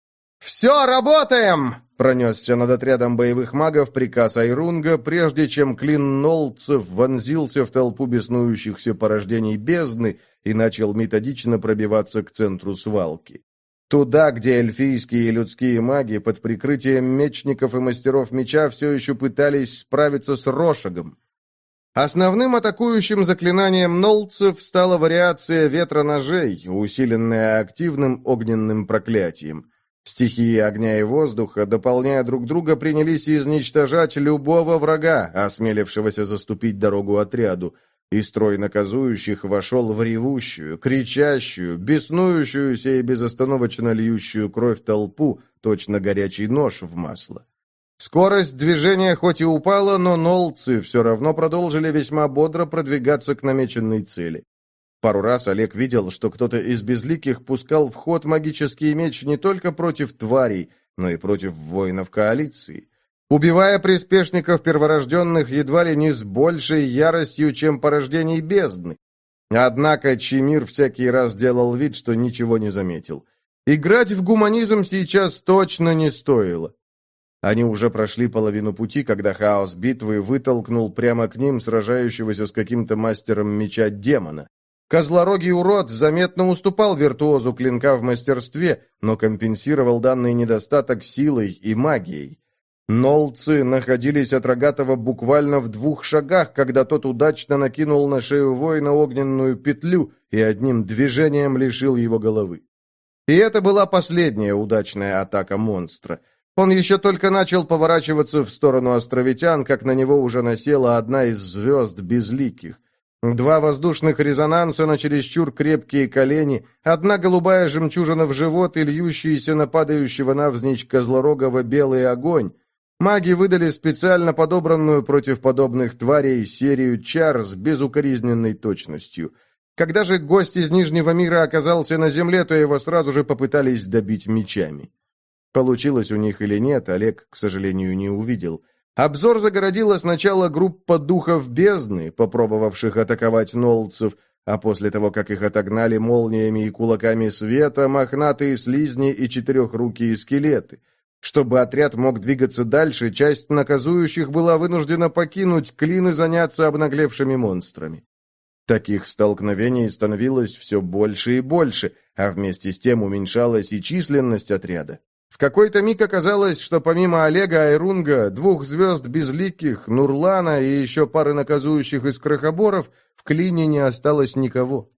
«Все, работаем!» — пронесся над отрядом боевых магов приказ Айрунга, прежде чем клин нолцев вонзился в толпу беснующихся порождений бездны и начал методично пробиваться к центру свалки. Туда, где эльфийские и людские маги под прикрытием мечников и мастеров меча все еще пытались справиться с Рошагом. Основным атакующим заклинанием нолцев стала вариация ветра ножей, усиленная активным огненным проклятием. Стихии огня и воздуха, дополняя друг друга, принялись изничтожать любого врага, осмелившегося заступить дорогу отряду, и строй наказующих вошел в ревущую, кричащую, беснующуюся и безостановочно льющую кровь толпу, точно горячий нож в масло. Скорость движения хоть и упала, но нолцы все равно продолжили весьма бодро продвигаться к намеченной цели. Пару раз Олег видел, что кто-то из безликих пускал в ход магический меч не только против тварей, но и против воинов коалиции, убивая приспешников перворожденных едва ли не с большей яростью, чем порождений бездны. Однако Чимир всякий раз делал вид, что ничего не заметил. Играть в гуманизм сейчас точно не стоило. Они уже прошли половину пути, когда хаос битвы вытолкнул прямо к ним сражающегося с каким-то мастером меча демона. Козлорогий урод заметно уступал виртуозу клинка в мастерстве, но компенсировал данный недостаток силой и магией. Нолцы находились от Рогатого буквально в двух шагах, когда тот удачно накинул на шею воина огненную петлю и одним движением лишил его головы. И это была последняя удачная атака монстра. Он еще только начал поворачиваться в сторону островитян, как на него уже насела одна из звезд безликих. Два воздушных резонанса на чересчур крепкие колени, одна голубая жемчужина в живот и льющийся на падающего навзничь Козлорогого белый огонь. Маги выдали специально подобранную против подобных тварей серию чар с безукоризненной точностью. Когда же гость из Нижнего мира оказался на земле, то его сразу же попытались добить мечами. Получилось у них или нет, Олег, к сожалению, не увидел. Обзор загородила сначала группа духов бездны, попробовавших атаковать нолцев, а после того, как их отогнали молниями и кулаками света, мохнатые слизни и четырехрукие скелеты. Чтобы отряд мог двигаться дальше, часть наказующих была вынуждена покинуть клин и заняться обнаглевшими монстрами. Таких столкновений становилось все больше и больше, а вместе с тем уменьшалась и численность отряда. В какой-то миг оказалось, что помимо Олега Айрунга, двух звезд безликих, Нурлана и еще пары наказующих из крохоборов, в клине не осталось никого.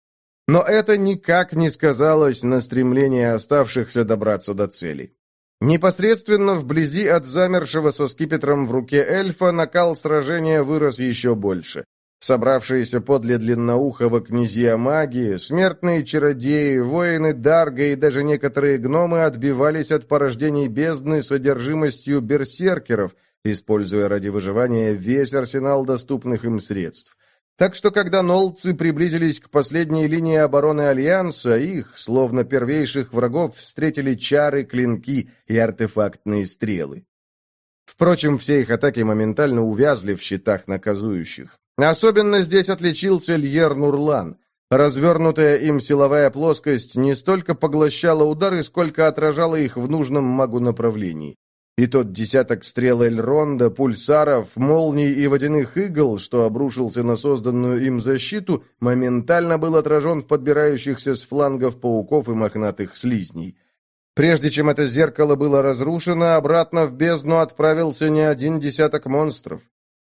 Но это никак не сказалось на стремлении оставшихся добраться до цели. Непосредственно вблизи от замершего со скипетром в руке эльфа накал сражения вырос еще больше. Собравшиеся подле длинноухого князья магии, смертные чародеи, воины Дарга и даже некоторые гномы отбивались от порождений бездны содержимостью берсеркеров, используя ради выживания весь арсенал доступных им средств. Так что, когда нолцы приблизились к последней линии обороны Альянса, их, словно первейших врагов, встретили чары, клинки и артефактные стрелы. Впрочем, все их атаки моментально увязли в щитах наказующих. Особенно здесь отличился Льер Нурлан. Развернутая им силовая плоскость не столько поглощала удары, сколько отражала их в нужном магу направлении. И тот десяток стрел Эльронда, пульсаров, молний и водяных игл, что обрушился на созданную им защиту, моментально был отражен в подбирающихся с флангов пауков и мохнатых слизней. Прежде чем это зеркало было разрушено, обратно в бездну отправился не один десяток монстров.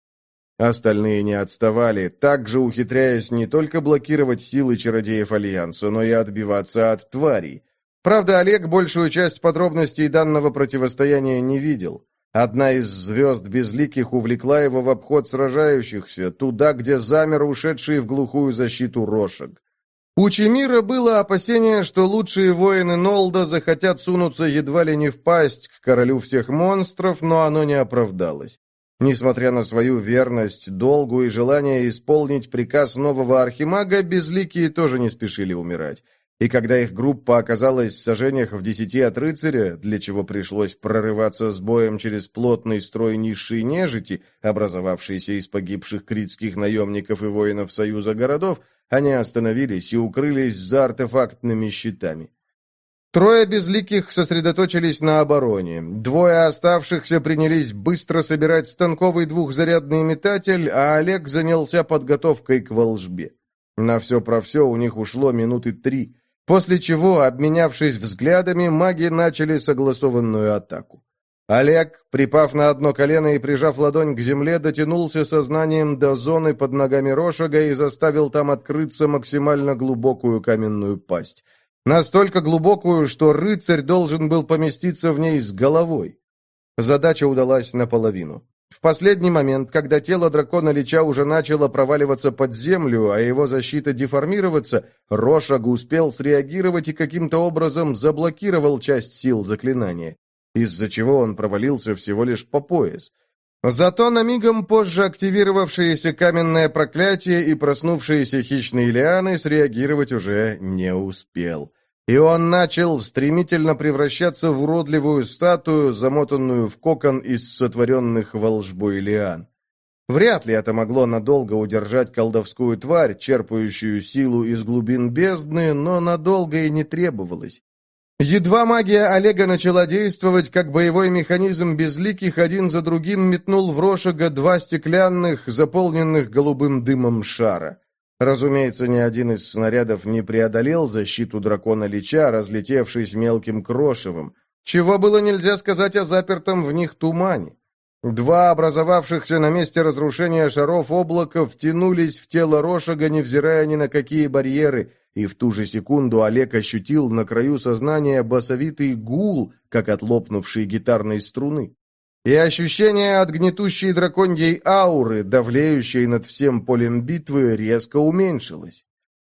Остальные не отставали, также ухитряясь не только блокировать силы чародеев Альянса, но и отбиваться от тварей. Правда, Олег большую часть подробностей данного противостояния не видел. Одна из звезд безликих увлекла его в обход сражающихся, туда, где замер ушедший в глухую защиту Рошаг. У Чемира было опасение, что лучшие воины Нолда захотят сунуться едва ли не в пасть к королю всех монстров, но оно не оправдалось. Несмотря на свою верность, долгу и желание исполнить приказ нового архимага, безликие тоже не спешили умирать. И когда их группа оказалась в сажениях в десяти от рыцаря, для чего пришлось прорываться с боем через плотный строй низшей нежити, образовавшийся из погибших критских наемников и воинов Союза городов, они остановились и укрылись за артефактными щитами. Трое безликих сосредоточились на обороне. Двое оставшихся принялись быстро собирать станковый двухзарядный метатель, а Олег занялся подготовкой к волжбе. На все про все у них ушло минуты три, после чего, обменявшись взглядами, маги начали согласованную атаку. Олег, припав на одно колено и прижав ладонь к земле, дотянулся сознанием до зоны под ногами Рошага и заставил там открыться максимально глубокую каменную пасть. Настолько глубокую, что рыцарь должен был поместиться в ней с головой. Задача удалась наполовину. В последний момент, когда тело дракона-лича уже начало проваливаться под землю, а его защита деформироваться, Рошаг успел среагировать и каким-то образом заблокировал часть сил заклинания, из-за чего он провалился всего лишь по пояс. Зато на мигом позже активировавшееся каменное проклятие и проснувшиеся хищные лианы среагировать уже не успел. И он начал стремительно превращаться в уродливую статую, замотанную в кокон из сотворенных волшбой лиан. Вряд ли это могло надолго удержать колдовскую тварь, черпающую силу из глубин бездны, но надолго и не требовалось. Едва магия Олега начала действовать, как боевой механизм безликих один за другим метнул в Рошага два стеклянных, заполненных голубым дымом шара. Разумеется, ни один из снарядов не преодолел защиту дракона-лича, разлетевшись мелким крошевом, чего было нельзя сказать о запертом в них тумане. Два образовавшихся на месте разрушения шаров облака втянулись в тело Рошага, невзирая ни на какие барьеры, и в ту же секунду Олег ощутил на краю сознания басовитый гул, как от лопнувшей гитарной струны. И ощущение от гнетущей драконьей ауры, давлеющей над всем полем битвы, резко уменьшилось.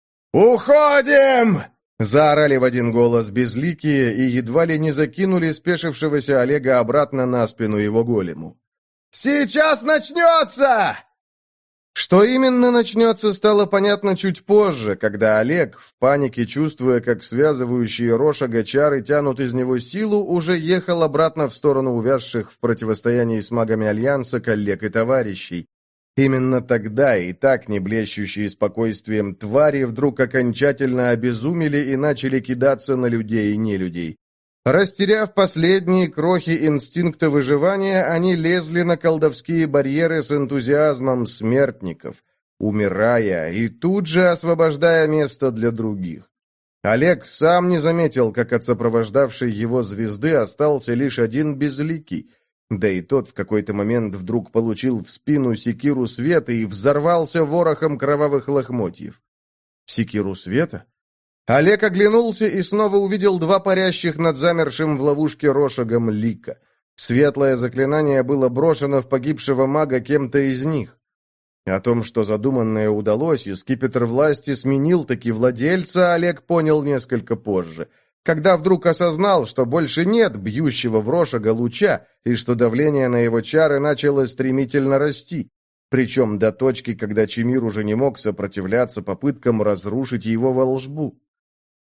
«Уходим!» — заорали в один голос безликие и едва ли не закинули спешившегося Олега обратно на спину его голему. «Сейчас начнется!» Что именно начнется, стало понятно чуть позже, когда Олег, в панике чувствуя, как связывающие Рошага чары тянут из него силу, уже ехал обратно в сторону увязших в противостоянии с магами Альянса коллег и товарищей. Именно тогда и так не блещущие спокойствием твари вдруг окончательно обезумели и начали кидаться на людей и нелюдей. Растеряв последние крохи инстинкта выживания, они лезли на колдовские барьеры с энтузиазмом смертников, умирая и тут же освобождая место для других. Олег сам не заметил, как от сопровождавшей его звезды остался лишь один безликий, да и тот в какой-то момент вдруг получил в спину секиру света и взорвался ворохом кровавых лохмотьев. Секиру света? Олег оглянулся и снова увидел два парящих над замершим в ловушке Рошагом лика. Светлое заклинание было брошено в погибшего мага кем-то из них. О том, что задуманное удалось, и скипетр власти сменил таки владельца, Олег понял несколько позже, когда вдруг осознал, что больше нет бьющего в Рошага луча, и что давление на его чары начало стремительно расти, причем до точки, когда Чемир уже не мог сопротивляться попыткам разрушить его волшбу.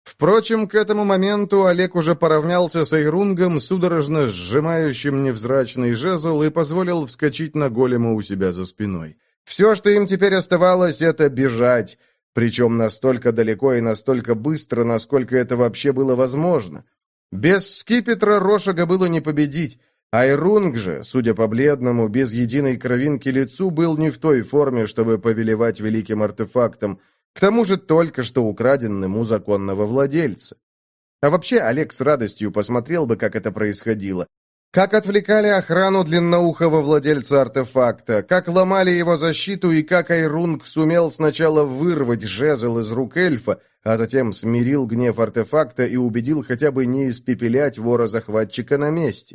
Впрочем, к этому моменту Олег уже поравнялся с Айрунгом, судорожно сжимающим невзрачный жезл, и позволил вскочить на голема у себя за спиной. Все, что им теперь оставалось, это бежать, причем настолько далеко и настолько быстро, насколько это вообще было возможно. Без скипетра Рошага было не победить. Айрунг же, судя по бледному, без единой кровинки лицу, был не в той форме, чтобы повелевать великим артефактом, к тому же только что украденным у законного владельца. А вообще Олег с радостью посмотрел бы, как это происходило. Как отвлекали охрану длинноухого владельца артефакта, как ломали его защиту и как Айрунг сумел сначала вырвать жезл из рук эльфа, а затем смирил гнев артефакта и убедил хотя бы не испепелять вора-захватчика на месте.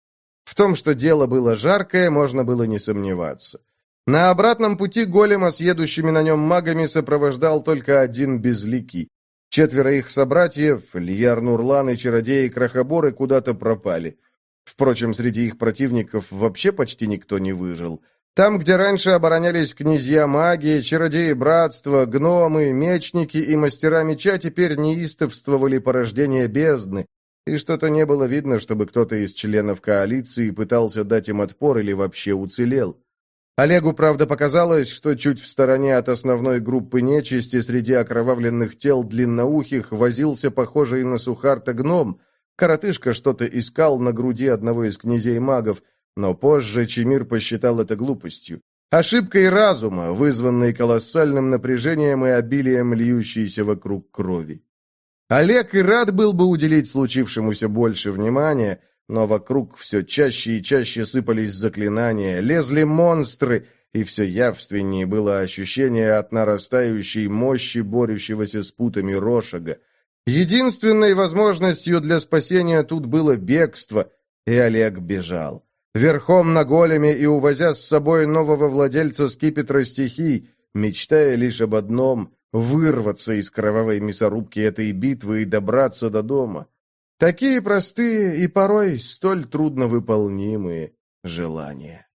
В том, что дело было жаркое, можно было не сомневаться. На обратном пути голема с едущими на нем магами сопровождал только один безликий. Четверо их собратьев, Льяр Нурлан и чародеи Крахоборы, куда-то пропали. Впрочем, среди их противников вообще почти никто не выжил. Там, где раньше оборонялись князья маги, чародеи братства, гномы, мечники и мастера меча, теперь неистовствовали порождения бездны, и что-то не было видно, чтобы кто-то из членов коалиции пытался дать им отпор или вообще уцелел. Олегу, правда, показалось, что чуть в стороне от основной группы нечисти среди окровавленных тел длинноухих возился похожий на Сухарта гном. Коротышка что-то искал на груди одного из князей-магов, но позже Чимир посчитал это глупостью. Ошибкой разума, вызванной колоссальным напряжением и обилием льющейся вокруг крови. Олег и рад был бы уделить случившемуся больше внимания, но вокруг все чаще и чаще сыпались заклинания, лезли монстры, и все явственнее было ощущение от нарастающей мощи борющегося с путами Рошага. Единственной возможностью для спасения тут было бегство, и Олег бежал. Верхом на големе и увозя с собой нового владельца скипетра стихий, мечтая лишь об одном — вырваться из кровавой мясорубки этой битвы и добраться до дома. Такие простые и порой столь трудновыполнимые желания.